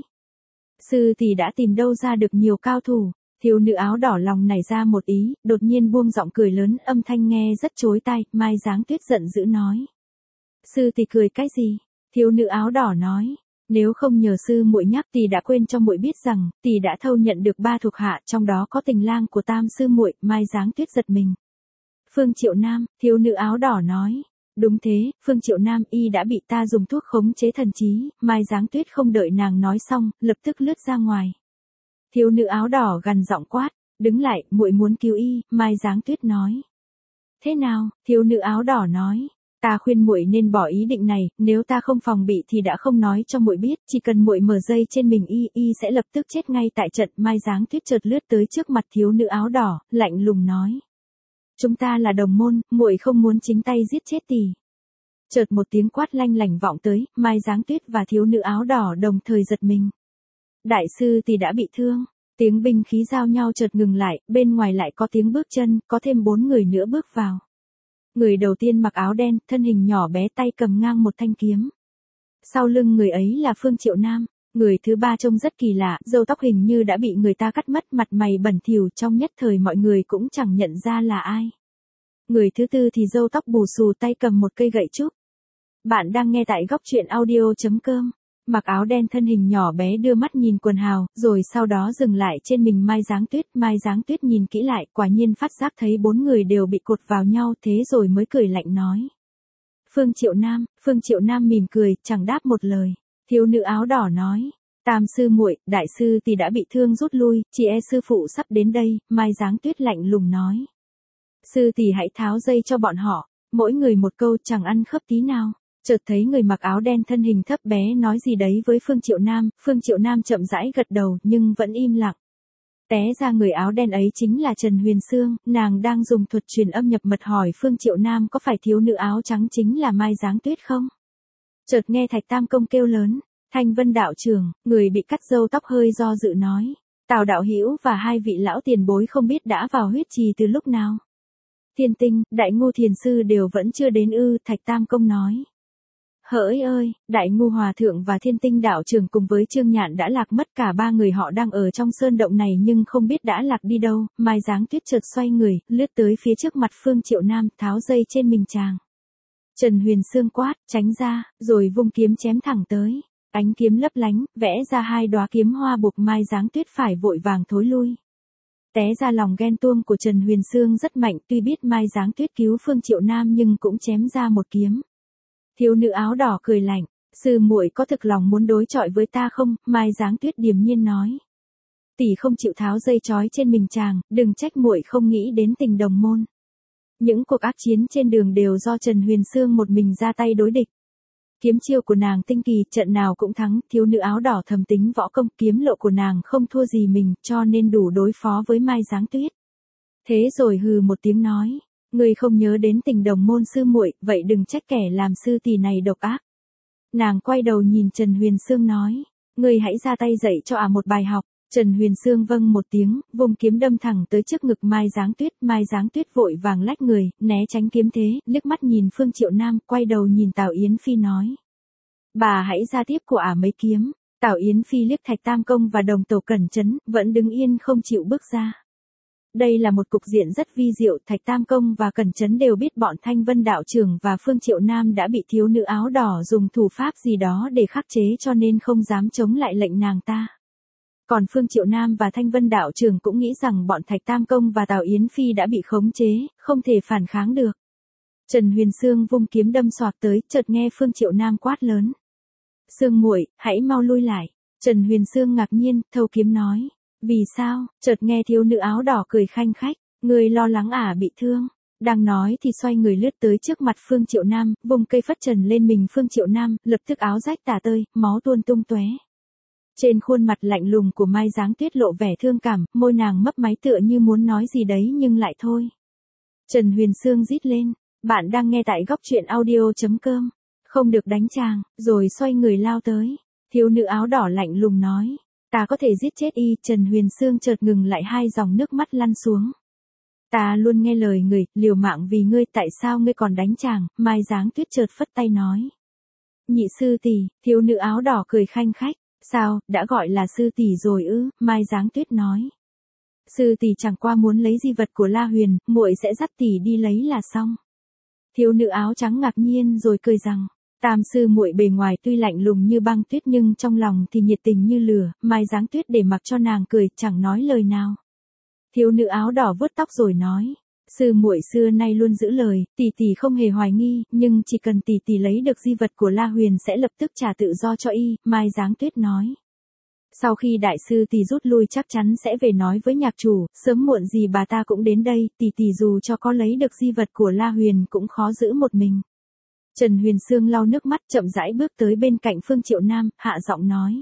Sư tỷ đã tìm đâu ra được nhiều cao thủ? Thiếu nữ áo đỏ lòng nảy ra một ý, đột nhiên buông giọng cười lớn, âm thanh nghe rất chói tai. Mai Giáng Tuyết giận dữ nói. Sư tỷ cười cái gì? Thiếu nữ áo đỏ nói. Nếu không nhờ sư muội nhắc tỷ đã quên cho muội biết rằng, tỷ đã thâu nhận được 3 thuộc hạ, trong đó có tình lang của tam sư muội. Mai Giáng Tuyết giật mình. Phương Triệu Nam, thiếu nữ áo đỏ nói. Đúng thế, Phương Triệu Nam y đã bị ta dùng thuốc khống chế thần trí. Mai Giáng Tuyết không đợi nàng nói xong, lập tức lướt ra ngoài. Thiếu nữ áo đỏ gằn giọng quát, đứng lại, muội muốn cứu y. Mai Giáng Tuyết nói. Thế nào? Thiếu nữ áo đỏ nói. Ta khuyên muội nên bỏ ý định này, nếu ta không phòng bị thì đã không nói cho muội biết, chỉ cần muội mở dây trên mình y sẽ lập tức chết ngay tại trận. Mai Giáng Tuyết chợt lướt tới trước mặt thiếu nữ áo đỏ, lạnh lùng nói. Chúng ta là đồng môn, muội không muốn chính tay giết chết tỷ. Chợt một tiếng quát lanh lảnh vọng tới, Mai Giáng Tuyết và thiếu nữ áo đỏ đồng thời giật mình. Đại sư tỷ đã bị thương. Tiếng binh khí giao nhau chợt ngừng lại, bên ngoài lại có tiếng bước chân, có thêm 4 người nữa bước vào. Người đầu tiên mặc áo đen, thân hình nhỏ bé, tay cầm ngang một thanh kiếm. Sau lưng người ấy là Phương Triệu Nam. Người thứ ba trông rất kỳ lạ, râu tóc hình như đã bị người ta cắt mất, mặt mày bẩn thỉu, trong nhất thời mọi người cũng chẳng nhận ra là ai. Người thứ tư thì râu tóc bù xù, tay cầm một cây gậy trúc. Bạn đang nghe tại góc truyện audio.com. Mặc áo đen thân hình nhỏ bé đưa mắt nhìn quần hào, rồi sau đó dừng lại trên mình Mai Giáng Tuyết. Mai Giáng Tuyết nhìn kỹ lại, quả nhiên phát giác thấy 4 người đều bị cột vào nhau, thế rồi mới cười lạnh nói. Phương Triệu Nam mỉm cười, chẳng đáp một lời. Thiếu nữ áo đỏ nói. Tam sư muội, đại sư tỷ đã bị thương rút lui, chỉ e sư phụ sắp đến đây. Mai Giáng Tuyết lạnh lùng nói. Sư tỷ hãy tháo dây cho bọn họ, mỗi người một câu chẳng ăn khớp tí nào. Chợt thấy người mặc áo đen thân hình thấp bé nói gì đấy với Phương Triệu Nam chậm rãi gật đầu nhưng vẫn im lặng. Té ra người áo đen ấy chính là Trần Huyền Sương, nàng đang dùng thuật truyền âm nhập mật hỏi Phương Triệu Nam có phải thiếu nữ áo trắng chính là Mai Giáng Tuyết không? Chợt nghe Thạch Tam Công kêu lớn, Thanh Vân đạo trưởng, người bị cắt râu tóc hơi do dự nói. Tào đạo hữu và 2 vị lão tiền bối không biết đã vào huyết trì từ lúc nào. Thiên Tinh, Đại Ngu Thiền Sư đều vẫn chưa đến ư, Thạch Tam Công nói. Hỡi ơi, Đại Ngu Hòa Thượng và Thiên Tinh đạo trưởng cùng với Trương Nhạn đã lạc mất, cả 3 người họ đang ở trong sơn động này nhưng không biết đã lạc đi đâu. Mai Giáng Tuyết chợt xoay người, lướt tới phía trước mặt Phương Triệu Nam, tháo dây trên mình chàng. Trần Huyền Sương quát, tránh ra, rồi vung kiếm chém thẳng tới. Ánh kiếm lấp lánh, vẽ ra 2 đóa kiếm hoa buộc Mai Giáng Tuyết phải vội vàng thối lui. Té ra lòng ghen tuông của Trần Huyền Sương rất mạnh, tuy biết Mai Giáng Tuyết cứu Phương Triệu Nam nhưng cũng chém ra một kiếm. Thiếu nữ áo đỏ cười lạnh, sư muội có thực lòng muốn đối chọi với ta không? Mai Giáng Tuyết điềm nhiên nói. Tỷ không chịu tháo dây trói trên mình chàng, đừng trách muội không nghĩ đến tình đồng môn. Những cuộc ác chiến trên đường đều do Trần Huyền Sương một mình ra tay đối địch. Kiếm chiêu của nàng tinh kỳ, trận nào cũng thắng. Thiếu nữ áo đỏ thầm tính võ công, kiếm lộ của nàng không thua gì mình, cho nên đủ đối phó với Mai Giáng Tuyết. Thế rồi hừ một tiếng nói, ngươi không nhớ đến tình đồng môn sư muội, vậy đừng trách kẻ làm sư tỷ này độc ác. Nàng quay đầu nhìn Trần Huyền Sương nói, ngươi hãy ra tay dạy cho một bài học. Trần Huyền Sương vâng một tiếng, vung kiếm đâm thẳng tới trước ngực Mai Giáng Tuyết vội vàng lách người, né tránh kiếm thế, liếc mắt nhìn Phương Triệu Nam, quay đầu nhìn Tào Yến Phi nói. Bà hãy ra tiếp của ả mấy kiếm. Tào Yến Phi liếc Thạch Tam Công và đồng tổ Cẩn Chấn, vẫn đứng yên không chịu bước ra. Đây là một cục diện rất vi diệu, Thạch Tam Công và Cẩn Chấn đều biết bọn Thanh Vân đạo trưởng và Phương Triệu Nam đã bị thiếu nữ áo đỏ dùng thủ pháp gì đó để khắc chế cho nên không dám chống lại lệnh nàng ta. Còn Phương Triệu Nam và Thanh Vân đạo trưởng cũng nghĩ rằng bọn Thạch Tam Công và Tào Yến Phi đã bị khống chế, không thể phản kháng được. Trần Huyền Sương vung kiếm đâm xoạc tới, chợt nghe Phương Triệu Nam quát lớn. Sương muội, hãy mau lui lại. Trần Huyền Sương ngạc nhiên, thâu kiếm nói. Vì sao? Chợt nghe thiếu nữ áo đỏ cười khanh khách. Người lo lắng ả bị thương. Đang nói thì xoay người lướt tới trước mặt Phương Triệu Nam, vùng cây phất trần lên mình Phương Triệu Nam, lập tức áo rách tả tơi, máu tuôn tung tóe. Trên khuôn mặt lạnh lùng của Mai Giáng Tuyết lộ vẻ thương cảm, môi nàng mấp máy tựa như muốn nói gì đấy nhưng lại thôi. Trần Huyền Sương rít lên. Bạn đang nghe tại góc truyện audio.com. Không được đánh chàng, rồi xoay người lao tới. Thiếu nữ áo đỏ lạnh lùng nói. Ta có thể giết chết y. Trần Huyền Sương chợt ngừng lại, hai dòng nước mắt lăn xuống. Ta luôn nghe lời người, liều mạng vì ngươi, tại sao ngươi còn đánh chàng? Mai Giáng Tuyết chợt phất tay nói. Nhị sư tỷ. Thiếu nữ áo đỏ cười khanh khách. Sao, đã gọi là sư tỷ rồi ư? Mai Giáng Tuyết nói. Sư tỷ chẳng qua muốn lấy di vật của La Huyền, muội sẽ dắt tỷ đi lấy là xong. Thiếu nữ áo trắng ngạc nhiên rồi cười rằng. Tam sư muội bề ngoài tuy lạnh lùng như băng tuyết nhưng trong lòng thì nhiệt tình như lửa. Mai Giáng Tuyết để mặc cho nàng cười, chẳng nói lời nào. Thiếu nữ áo đỏ vuốt tóc rồi nói. Sư muội xưa nay luôn giữ lời, tỷ tỷ không hề hoài nghi, nhưng chỉ cần tỷ tỷ lấy được di vật của La Huyền sẽ lập tức trả tự do cho y. Mai Giáng Tuyết nói. Sau khi đại sư tỷ rút lui chắc chắn sẽ về nói với nhạc chủ, sớm muộn gì bà ta cũng đến đây, tỷ tỷ dù cho có lấy được di vật của La Huyền cũng khó giữ một mình. Trần Huyền Sương lau nước mắt chậm rãi bước tới bên cạnh Phương Triệu Nam, hạ giọng nói.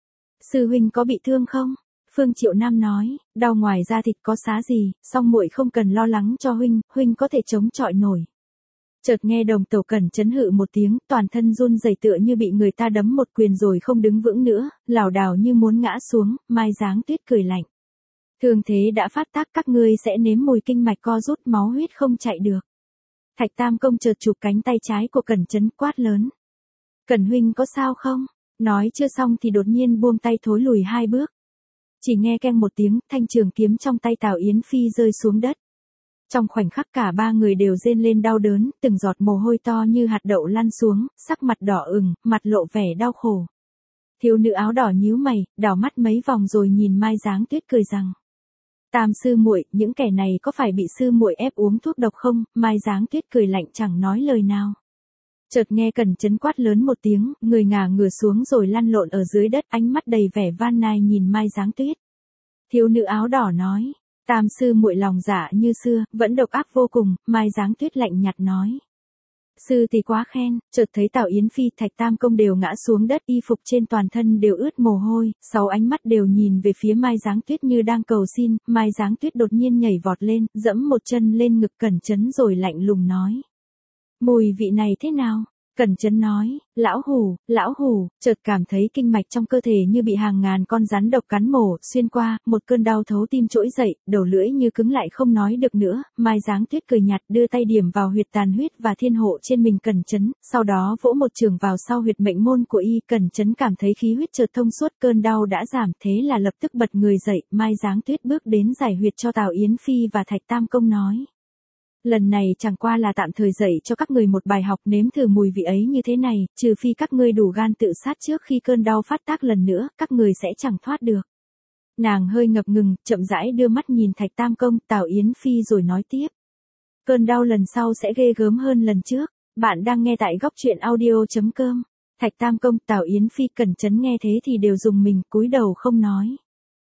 Sư huynh có bị thương không? Phương Triệu Nam nói, đau ngoài da thịt có xá gì, song muội không cần lo lắng cho huynh, huynh có thể chống chọi nổi. Chợt nghe đồng tổ Cẩn Chấn hự một tiếng, toàn thân run rẩy tựa như bị người ta đấm một quyền rồi không đứng vững nữa, lảo đảo như muốn ngã xuống. Mai Giáng Tuyết cười lạnh. Thương thế đã phát tác, các ngươi sẽ nếm mùi kinh mạch co rút, máu huyết không chạy được. Thạch Tam Công chợt chụp cánh tay trái của Cẩn Chấn quát lớn. Cẩn huynh có sao không? Nói chưa xong thì đột nhiên buông tay thối lùi hai bước. Chỉ nghe keng một tiếng, thanh trường kiếm trong tay Tào Yến Phi rơi xuống đất. Trong khoảnh khắc cả ba người đều rên lên đau đớn, từng giọt mồ hôi to như hạt đậu lăn xuống, sắc mặt đỏ ửng, mặt lộ vẻ đau khổ. Thiếu nữ áo đỏ nhíu mày, đảo mắt mấy vòng rồi nhìn Mai Giáng Tuyết cười rằng. Tam sư muội, những kẻ này có phải bị sư muội ép uống thuốc độc không? Mai Giáng Tuyết cười lạnh chẳng nói lời nào. Chợt nghe Cẩn Chấn quát lớn một tiếng, người ngả ngửa xuống rồi lăn lộn ở dưới đất, ánh mắt đầy vẻ van nài nhìn Mai Giáng Tuyết. Thiếu nữ áo đỏ nói. Tam sư muội lòng dạ như xưa, vẫn độc ác vô cùng. Mai Giáng Tuyết lạnh nhạt nói. Sư tỷ quá khen. Chợt thấy Tào Yến Phi, Thạch Tam Công đều ngã xuống đất, y phục trên toàn thân đều ướt mồ hôi, 6 ánh mắt đều nhìn về phía Mai Giáng Tuyết như đang cầu xin. Mai Giáng Tuyết đột nhiên nhảy vọt lên, dẫm một chân lên ngực Cẩn Chấn rồi lạnh lùng nói. Mùi vị này thế nào? Cẩn Chấn nói, lão hủ, chợt cảm thấy kinh mạch trong cơ thể như bị hàng ngàn con rắn độc cắn mổ, xuyên qua, một cơn đau thấu tim trỗi dậy, đầu lưỡi như cứng lại không nói được nữa. Mai Giáng Tuyết cười nhạt đưa tay điểm vào huyệt tàn huyết và thiên hộ trên mình Cẩn Chấn, sau đó vỗ một trường vào sau huyệt mệnh môn của y. Cẩn Chấn cảm thấy khí huyết chợt thông suốt, cơn đau đã giảm, thế là lập tức bật người dậy. Mai Giáng Tuyết bước đến giải huyệt cho Tào Yến Phi và Thạch Tam Công nói. Lần này chẳng qua là tạm thời dạy cho các người một bài học, nếm thử mùi vị ấy như thế này, trừ phi các ngươi đủ gan tự sát trước khi cơn đau phát tác lần nữa, các người sẽ chẳng thoát được. Nàng hơi ngập ngừng, chậm rãi đưa mắt nhìn Thạch Tam Công, Tào Yến Phi rồi nói tiếp. Cơn đau lần sau sẽ ghê gớm hơn lần trước. Bạn đang nghe tại góc truyện audio.com. Thạch Tam Công, Tào Yến Phi, Cẩn Chấn nghe thế thì đều rùng mình, cúi đầu không nói.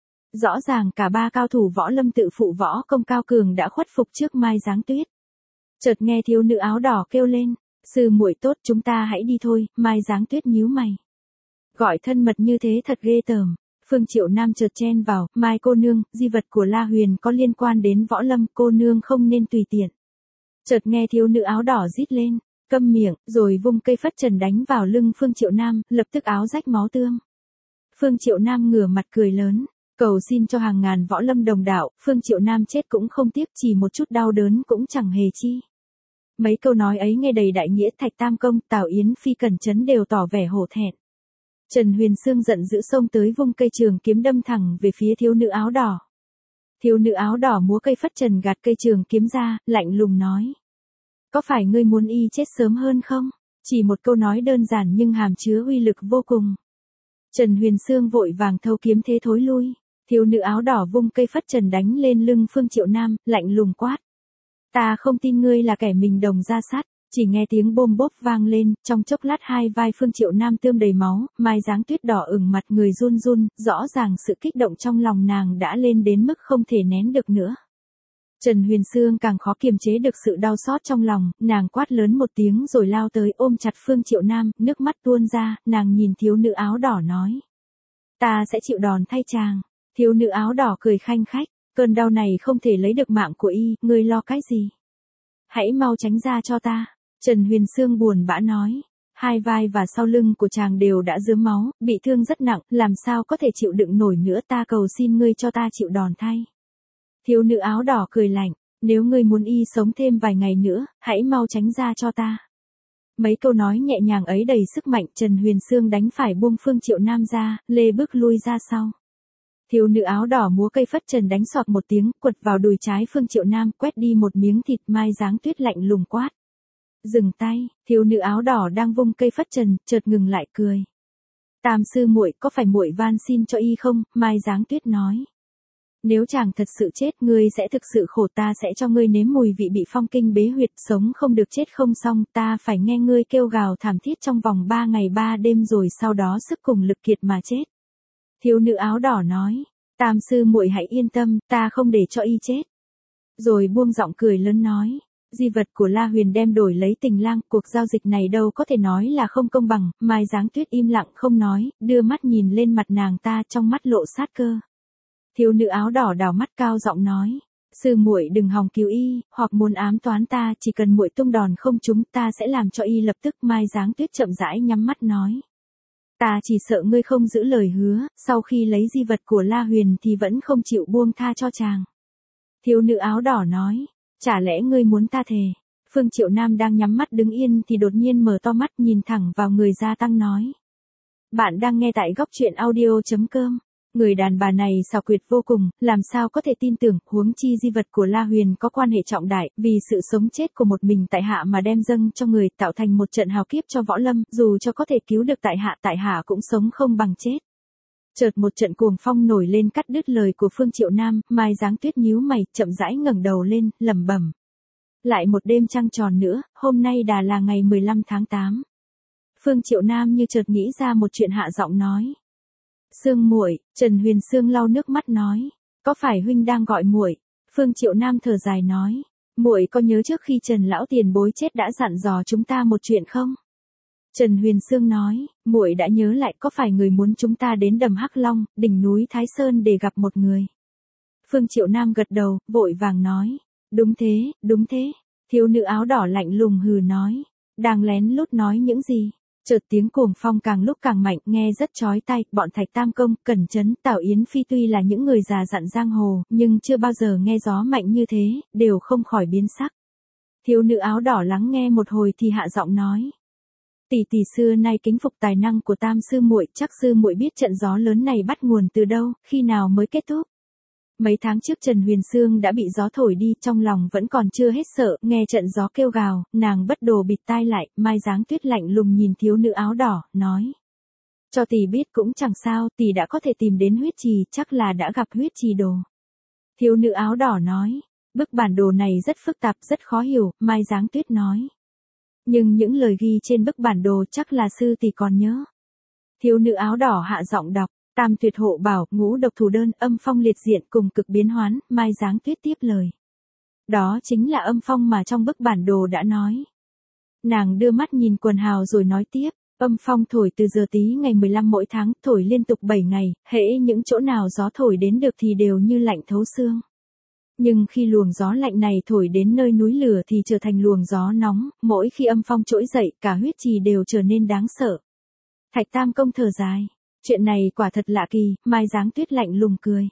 Rõ ràng cả ba cao thủ võ lâm tự phụ võ công cao cường đã khuất phục trước Mai Giáng Tuyết. Chợt nghe thiếu nữ áo đỏ kêu lên, sư muội tốt, chúng ta hãy đi thôi. Mai Giáng Tuyết nhíu mày. Gọi thân mật như thế thật ghê tởm. Phương Triệu Nam chợt chen vào, Mai cô nương, di vật của La Huyền có liên quan đến võ lâm, cô nương không nên tùy tiện. Chợt nghe thiếu nữ áo đỏ rít lên, câm miệng, rồi vung cây phất trần đánh vào lưng Phương Triệu Nam, lập tức áo rách máu tươm. Phương Triệu Nam ngửa mặt cười lớn. Cầu xin cho hàng ngàn võ lâm đồng đạo, Phương Triệu Nam chết cũng không tiếc, chỉ một chút đau đớn cũng chẳng hề chi. Mấy câu nói ấy nghe đầy đại nghĩa, Thạch Tam Công, Tào Yến Phi Cẩn Chấn đều tỏ vẻ hổ thẹn. Trần Huyền Sương giận dữ xông tới vung cây trường kiếm đâm thẳng về phía thiếu nữ áo đỏ. Thiếu nữ áo đỏ múa cây phất trần gạt cây trường kiếm ra, lạnh lùng nói. Có phải ngươi muốn y chết sớm hơn không? Chỉ một câu nói đơn giản nhưng hàm chứa uy lực vô cùng. Trần Huyền Sương vội vàng thâu kiếm thế thối lui. Thiếu nữ áo đỏ vung cây phất trần đánh lên lưng Phương Triệu Nam, lạnh lùng quát. Ta không tin ngươi là kẻ mình đồng ra sát. Chỉ nghe tiếng bôm bốp vang lên, trong chốc lát hai vai Phương Triệu Nam tươm đầy máu, Mai Dáng Tuyết đỏ ửng mặt người run run, rõ ràng sự kích động trong lòng nàng đã lên đến mức không thể nén được nữa. Trần Huyền Sương càng khó kiềm chế được sự đau xót trong lòng, nàng quát lớn một tiếng rồi lao tới ôm chặt Phương Triệu Nam, nước mắt tuôn ra, nàng nhìn thiếu nữ áo đỏ nói. Ta sẽ chịu đòn thay chàng. Thiếu nữ áo đỏ cười khanh khách, cơn đau này không thể lấy được mạng của y, ngươi lo cái gì? Hãy mau tránh ra cho ta. Trần Huyền Sương buồn bã nói. Hai vai và sau lưng của chàng đều đã rớm máu, bị thương rất nặng, làm sao có thể chịu đựng nổi nữa, ta cầu xin ngươi cho ta chịu đòn thay. Thiếu nữ áo đỏ cười lạnh, nếu ngươi muốn y sống thêm vài ngày nữa, hãy mau tránh ra cho ta. Mấy câu nói nhẹ nhàng ấy đầy sức mạnh, Trần Huyền Sương đánh phải buông Phương Triệu Nam ra, lê bước lui ra sau. Thiếu nữ áo đỏ múa cây phất trần đánh xoạc một tiếng, quật vào đùi trái Phương Triệu Nam, quét đi một miếng thịt. Mai Dáng Tuyết lạnh lùng quát. Dừng tay. Thiếu nữ áo đỏ đang vung cây phất trần, chợt ngừng lại cười. Tam sư muội, có phải muội van xin cho y không? Mai Dáng Tuyết nói. Nếu chàng thật sự chết, ngươi sẽ thực sự khổ, ta sẽ cho ngươi nếm mùi vị bị phong kinh bế huyệt, sống không được chết không xong, ta phải nghe ngươi kêu gào thảm thiết trong vòng 3 ngày 3 đêm rồi sau đó sức cùng lực kiệt mà chết. Thiếu nữ áo đỏ nói. Tam sư muội hãy yên tâm, ta không để cho y chết. Rồi buông giọng cười lớn nói. Di vật của La Huyền đem đổi lấy Tình Lang, cuộc giao dịch này đâu có thể nói là không công bằng. Mai Dáng Tuyết im lặng không nói, đưa mắt nhìn lên mặt nàng ta, trong mắt lộ sát cơ. Thiếu nữ áo đỏ đảo mắt cao giọng nói. Sư muội đừng hòng cứu y, hoặc muốn ám toán ta, chỉ cần muội tung đòn không trúng, ta sẽ làm cho y lập tức. Mai Dáng Tuyết chậm rãi nhắm mắt nói. Ta chỉ sợ ngươi không giữ lời hứa, sau khi lấy di vật của La Huyền thì vẫn không chịu buông tha cho chàng. Thiếu nữ áo đỏ nói. Chả lẽ ngươi muốn ta thề? Phương Triệu Nam đang nhắm mắt đứng yên thì đột nhiên mở to mắt nhìn thẳng vào người gia tăng nói. Bạn đang nghe tại góc truyện audio.com. Người đàn bà này xảo quyệt vô cùng, làm sao có thể tin tưởng, huống chi di vật của La Huyền có quan hệ trọng đại, vì sự sống chết của một mình tại hạ mà đem dâng cho người, tạo thành một trận hào kiếp cho võ lâm, dù cho có thể cứu được tại hạ cũng sống không bằng chết. Chợt một trận cuồng phong nổi lên cắt đứt lời của Phương Triệu Nam, Mai Dáng Tuyết nhíu mày, chậm rãi ngẩng đầu lên, lẩm bẩm. Lại một đêm trăng tròn nữa, hôm nay đã là ngày 15 tháng 8. Phương Triệu Nam như chợt nghĩ ra một chuyện hạ giọng nói. Sương muội. Trần Huyền Sương lau nước mắt nói. Có phải huynh đang gọi muội? Phương Triệu Nam thở dài nói. Muội có nhớ trước khi Trần lão tiền bối chết đã dặn dò chúng ta một chuyện không? Trần Huyền Sương nói, muội đã nhớ lại, có phải người muốn chúng ta đến đầm Hắc Long, đỉnh núi Thái Sơn để gặp một người? Phương Triệu Nam gật đầu, vội vàng nói, đúng thế, đúng thế. Thiếu nữ áo đỏ lạnh lùng hừ nói, đang lén lút nói những gì? Chợt tiếng cuồng phong càng lúc càng mạnh, nghe rất chói tai. Bọn Thạch Tam Công, Cẩn Chấn, Tào Yến Phi tuy là những người già dặn giang hồ, nhưng chưa bao giờ nghe gió mạnh như thế, đều không khỏi biến sắc. Thiếu nữ áo đỏ lắng nghe một hồi thì hạ giọng nói. Tỷ tỷ xưa nay kính phục tài năng của Tam sư muội, chắc sư muội biết trận gió lớn này bắt nguồn từ đâu, khi nào mới kết thúc? Mấy tháng trước Trần Huyền Sương đã bị gió thổi đi, trong lòng vẫn còn chưa hết sợ, nghe trận gió kêu gào, nàng bất đồ bịt tai lại. Mai Dáng Tuyết lạnh lùng nhìn thiếu nữ áo đỏ, nói. Cho tỷ biết cũng chẳng sao, tỷ đã có thể tìm đến huyết trì, chắc là đã gặp huyết trì đồ. Thiếu nữ áo đỏ nói, bức bản đồ này rất phức tạp, rất khó hiểu. Mai Dáng Tuyết nói. Nhưng những lời ghi trên bức bản đồ chắc là sư tỷ còn nhớ. Thiếu nữ áo đỏ hạ giọng đọc. Tam tuyệt hộ bảo, ngũ độc thủ đơn, âm phong liệt diện cùng cực biến hoán. Mai Dáng Tuyết tiếp lời. Đó chính là âm phong mà trong bức bản đồ đã nói. Nàng đưa mắt nhìn quần hào rồi nói tiếp. Âm phong thổi từ giờ tí ngày 15 mỗi tháng, thổi liên tục 7 ngày, hễ những chỗ nào gió thổi đến được thì đều như lạnh thấu xương. Nhưng khi luồng gió lạnh này thổi đến nơi núi lửa thì trở thành luồng gió nóng, mỗi khi âm phong trỗi dậy, cả huyết trì đều trở nên đáng sợ. Thạch Tam Công thở dài. Chuyện này quả thật lạ kỳ, Mai Giáng Tuyết lạnh lùng cười.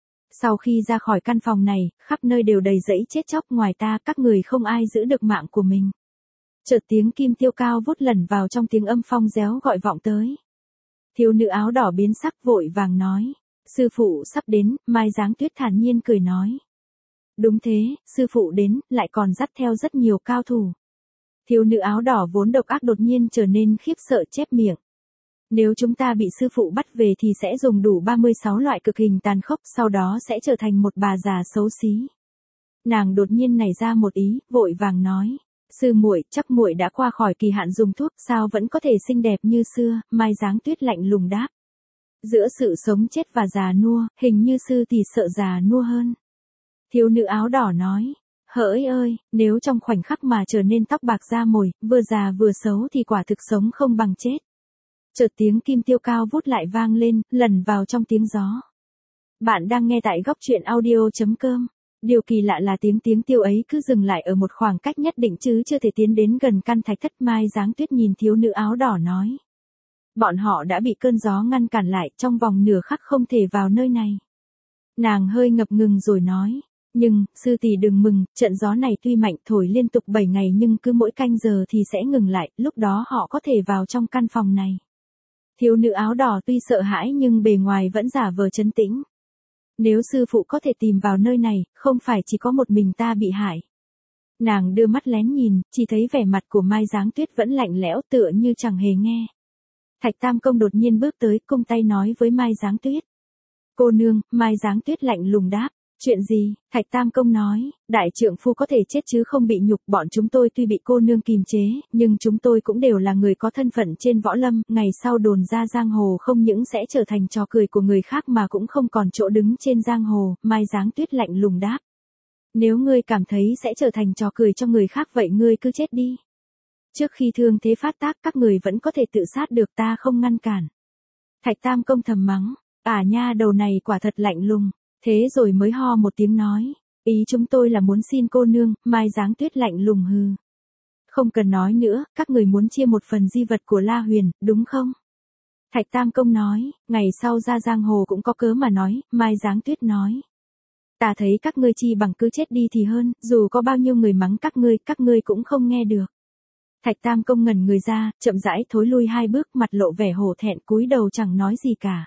Sau khi ra khỏi căn phòng này, khắp nơi đều đầy rẫy chết chóc, ngoài ta các người không ai giữ được mạng của mình. Chợt tiếng kim tiêu cao vút lẩn vào trong tiếng âm phong réo gọi vọng tới. Thiếu nữ áo đỏ biến sắc vội vàng nói. Sư phụ sắp đến, Mai Giáng Tuyết thản nhiên cười nói. Đúng thế, sư phụ đến, lại còn dắt theo rất nhiều cao thủ. Thiếu nữ áo đỏ vốn độc ác đột nhiên trở nên khiếp sợ chép miệng. Nếu chúng ta bị sư phụ bắt về thì sẽ dùng đủ 36 loại cực hình tàn khốc, sau đó sẽ trở thành một bà già xấu xí. Nàng đột nhiên nảy ra một ý, vội vàng nói. Sư muội, chắc muội đã qua khỏi kỳ hạn dùng thuốc, sao vẫn có thể xinh đẹp như xưa? Mai Giáng Tuyết lạnh lùng đáp. Giữa sự sống chết và già nua, hình như sư thì sợ già nua hơn. Thiếu nữ áo đỏ nói. Hỡi ơi, nếu trong khoảnh khắc mà trở nên tóc bạc da mồi, vừa già vừa xấu thì quả thực sống không bằng chết. Chợt tiếng kim tiêu cao vút lại vang lên, lẩn vào trong tiếng gió. Bạn đang nghe tại góc truyện audio.com. Điều kỳ lạ là tiếng tiêu ấy cứ dừng lại ở một khoảng cách nhất định chứ chưa thể tiến đến gần căn thạch thất. Mai Giáng Tuyết nhìn thiếu nữ áo đỏ nói. Bọn họ đã bị cơn gió ngăn cản lại, trong vòng nửa khắc không thể vào nơi này. Nàng hơi ngập ngừng rồi nói. Nhưng, sư tỷ đừng mừng, trận gió này tuy mạnh thổi liên tục 7 ngày nhưng cứ mỗi canh giờ thì sẽ ngừng lại, lúc đó họ có thể vào trong căn phòng này. Thiếu nữ áo đỏ tuy sợ hãi nhưng bề ngoài vẫn giả vờ trấn tĩnh. Nếu sư phụ có thể tìm vào nơi này, không phải chỉ có một mình ta bị hại. Nàng đưa mắt lén nhìn, chỉ thấy vẻ mặt của Mai Giáng Tuyết vẫn lạnh lẽo tựa như chẳng hề nghe. Thạch Tam Công đột nhiên bước tới, cung tay nói với Mai Giáng Tuyết. Cô nương, Mai Giáng Tuyết lạnh lùng đáp. Chuyện gì? Thạch Tam Công nói, đại trượng phu có thể chết chứ không bị nhục, bọn chúng tôi tuy bị cô nương kìm chế, nhưng chúng tôi cũng đều là người có thân phận trên võ lâm, ngày sau đồn ra giang hồ không những sẽ trở thành trò cười của người khác mà cũng không còn chỗ đứng trên giang hồ. Mai Giáng Tuyết lạnh lùng đáp. Nếu ngươi cảm thấy sẽ trở thành trò cười cho người khác vậy ngươi cứ chết đi. Trước khi thương thế phát tác các người vẫn có thể tự sát được, ta không ngăn cản. Thạch Tam Công thầm mắng, nha đầu này quả thật lạnh lùng. Thế rồi mới ho một tiếng nói, ý chúng tôi là muốn xin cô nương. Mai Giáng Tuyết lạnh lùng hừ. Không cần nói nữa, các người muốn chia một phần di vật của La Huyền, đúng không? Thạch Tam Công nói, ngày sau ra giang hồ cũng có cớ mà nói. Mai Giáng Tuyết nói. Ta thấy các ngươi chi bằng cứ chết đi thì hơn, dù có bao nhiêu người mắng các ngươi cũng không nghe được. Thạch Tam Công ngẩn người ra, chậm rãi thối lui 2 bước, mặt lộ vẻ hổ thẹn, cúi đầu chẳng nói gì cả.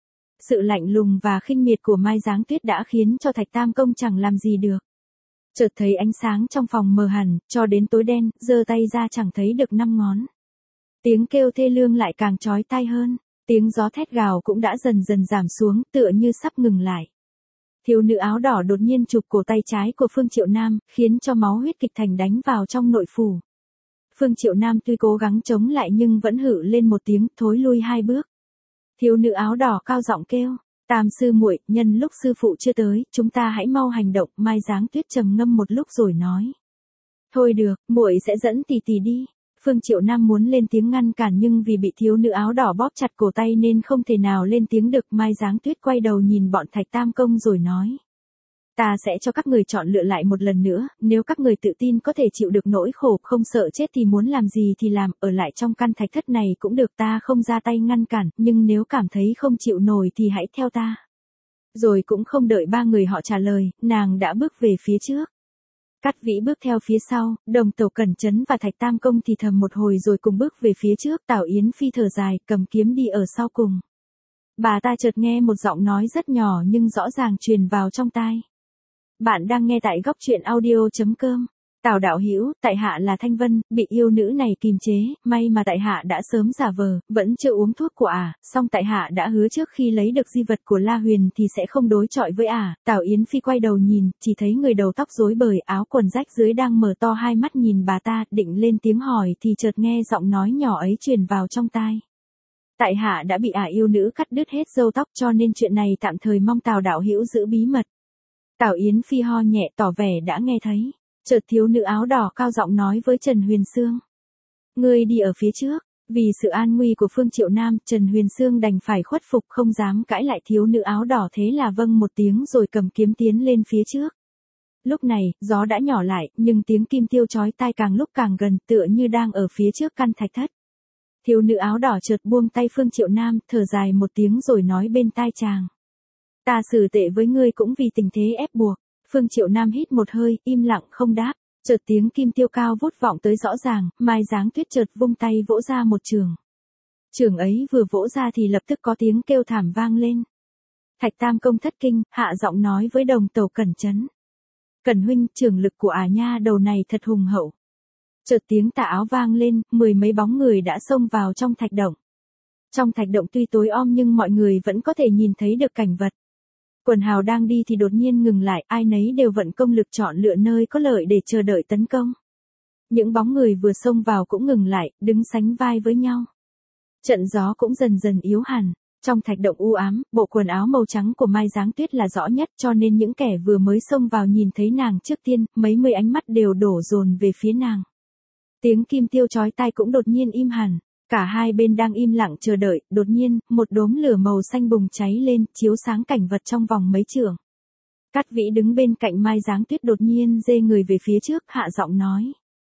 Sự lạnh lùng và khinh miệt của Mai Giáng Tuyết đã khiến cho Thạch Tam Công chẳng làm gì được. Chợt thấy ánh sáng trong phòng mờ hẳn, cho đến tối đen, giơ tay ra chẳng thấy được 5 ngón. Tiếng kêu thê lương lại càng chói tai hơn, tiếng gió thét gào cũng đã dần dần giảm xuống, tựa như sắp ngừng lại. Thiếu nữ áo đỏ đột nhiên chụp cổ tay trái của Phương Triệu Nam, khiến cho máu huyết kịch thành đánh vào trong nội phủ. Phương Triệu Nam tuy cố gắng chống lại nhưng vẫn hự lên một tiếng, thối lui 2 bước. Thiếu nữ áo đỏ cao giọng kêu, Tam sư muội, nhân lúc sư phụ chưa tới, chúng ta hãy mau hành động. Mai Giáng Tuyết trầm ngâm một lúc rồi nói. Thôi được, muội sẽ dẫn tỷ tỷ đi. Phương Triệu Nam muốn lên tiếng ngăn cản nhưng vì bị thiếu nữ áo đỏ bóp chặt cổ tay nên không thể nào lên tiếng được. Mai Giáng Tuyết quay đầu nhìn bọn Thạch Tam Công rồi nói. Ta sẽ cho các người chọn lựa lại một lần nữa, nếu các người tự tin có thể chịu được nỗi khổ, không sợ chết thì muốn làm gì thì làm, ở lại trong căn thạch thất này cũng được, ta không ra tay ngăn cản, nhưng nếu cảm thấy không chịu nổi thì hãy theo ta. Rồi cũng không đợi 3 người họ trả lời, nàng đã bước về phía trước. Cát Vĩ bước theo phía sau, Đồng Tẩu Cẩn Chấn và Thạch Tam Công thì thầm một hồi rồi cùng bước về phía trước. Tào Yến Phi thở dài, cầm kiếm đi ở sau cùng. Bà ta chợt nghe một giọng nói rất nhỏ nhưng rõ ràng truyền vào trong tai. Bạn đang nghe tại góc truyện audio.com. Tào đạo hữu, tại hạ là Thanh Vân, bị yêu nữ này kìm chế, may mà tại hạ đã sớm giả vờ, vẫn chưa uống thuốc của song tại hạ đã hứa trước khi lấy được di vật của La Huyền thì sẽ không đối chọi với Tào Yến Phi quay đầu nhìn, chỉ thấy người đầu tóc rối bời, áo quần rách dưới đang mở to 2 mắt nhìn bà ta, định lên tiếng hỏi thì chợt nghe giọng nói nhỏ ấy truyền vào trong tai. Tại hạ đã bị yêu nữ cắt đứt hết râu tóc, cho nên chuyện này tạm thời mong Tào đạo hữu giữ bí mật. Tào Yến Phi ho nhẹ tỏ vẻ đã nghe thấy. Chợt thiếu nữ áo đỏ cao giọng nói với Trần Huyền Sương. Ngươi đi ở phía trước. Vì sự an nguy của Phương Triệu Nam, Trần Huyền Sương đành phải khuất phục, không dám cãi lại thiếu nữ áo đỏ, thế là vâng một tiếng rồi cầm kiếm tiến lên phía trước. Lúc này, gió đã nhỏ lại, nhưng tiếng kim tiêu chói tai càng lúc càng gần, tựa như đang ở phía trước căn thạch thất. Thiếu nữ áo đỏ chợt buông tay Phương Triệu Nam, thở dài một tiếng rồi nói bên tai chàng. Ta xử tệ với ngươi cũng vì tình thế ép buộc. Phương Triệu Nam hít một hơi, im lặng không đáp. Chợt tiếng kim tiêu cao vút vọng tới rõ ràng, Mai Giáng Tuyết chợt vung tay vỗ ra một trường. Trường ấy vừa vỗ ra thì lập tức có tiếng kêu thảm vang lên. Thạch Tam Công thất kinh, hạ giọng nói với đồng tàu Cẩn Chấn. Cẩn huynh, trường lực của nha đầu này thật hùng hậu. Chợt tiếng tà áo vang lên, 10 mấy bóng người đã xông vào trong thạch động. Trong thạch động tuy tối om nhưng mọi người vẫn có thể nhìn thấy được cảnh vật. Quần hào đang đi thì đột nhiên ngừng lại, ai nấy đều vận công lực chọn lựa nơi có lợi để chờ đợi tấn công. Những bóng người vừa xông vào cũng ngừng lại, đứng sánh vai với nhau. Trận gió cũng dần dần yếu hẳn. Trong thạch động u ám, bộ quần áo màu trắng của Mai Giáng Tuyết là rõ nhất, cho nên những kẻ vừa mới xông vào nhìn thấy nàng trước tiên, mấy mươi ánh mắt đều đổ dồn về phía nàng. Tiếng kim tiêu chói tai cũng đột nhiên im hẳn. Cả hai bên đang im lặng chờ đợi, đột nhiên, một đốm lửa màu xanh bùng cháy lên, chiếu sáng cảnh vật trong vòng mấy trượng. Cát Vĩ đứng bên cạnh Mai Giáng Tuyết đột nhiên giơ người về phía trước, hạ giọng nói.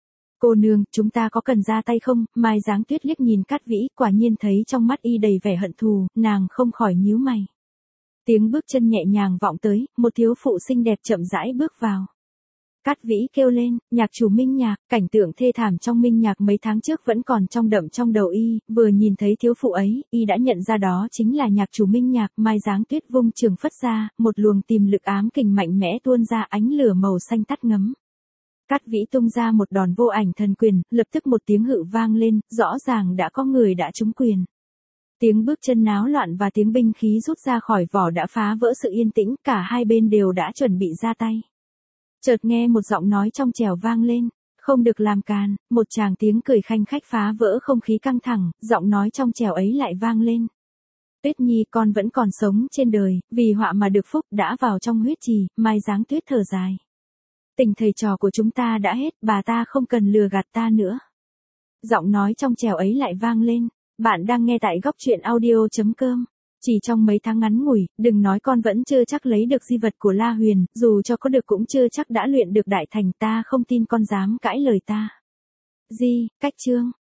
Cô nương, chúng ta có cần ra tay không? Mai Giáng Tuyết liếc nhìn Cát Vĩ, quả nhiên thấy trong mắt y đầy vẻ hận thù, nàng không khỏi nhíu mày. Tiếng bước chân nhẹ nhàng vọng tới, một thiếu phụ xinh đẹp chậm rãi bước vào. Cát Vĩ kêu lên, nhạc chủ Minh Nhạc, cảnh tượng thê thảm trong Minh Nhạc mấy tháng trước vẫn còn trong đậm trong đầu y, vừa nhìn thấy thiếu phụ ấy, y đã nhận ra đó chính là nhạc chủ Minh Nhạc. Mai Giáng Tuyết vung trường phất ra, một luồng tiềm lực ám kình mạnh mẽ tuôn ra, ánh lửa màu xanh tắt ngấm. Cát Vĩ tung ra một đòn vô ảnh thần quyền, lập tức một tiếng hự vang lên, rõ ràng đã có người đã trúng quyền. Tiếng bước chân náo loạn và tiếng binh khí rút ra khỏi vỏ đã phá vỡ sự yên tĩnh, cả hai bên đều đã chuẩn bị ra tay. Chợt nghe một giọng nói trong trẻo vang lên, không được làm càn, một tràng tiếng cười khanh khách phá vỡ không khí căng thẳng, giọng nói trong trẻo ấy lại vang lên. Tuyết Nhi, con vẫn còn sống trên đời, vì họa mà được phúc, đã vào trong huyết trì. Mai Giáng Tuyết thở dài. Tình thầy trò của chúng ta đã hết, bà ta không cần lừa gạt ta nữa. Giọng nói trong trẻo ấy lại vang lên. Bạn đang nghe tại góc truyện audio.com. Chỉ trong mấy tháng ngắn ngủi, đừng nói con vẫn chưa chắc lấy được di vật của La Huyền, dù cho có được cũng chưa chắc đã luyện được đại thành, ta không tin con dám cãi lời ta. Cách chương.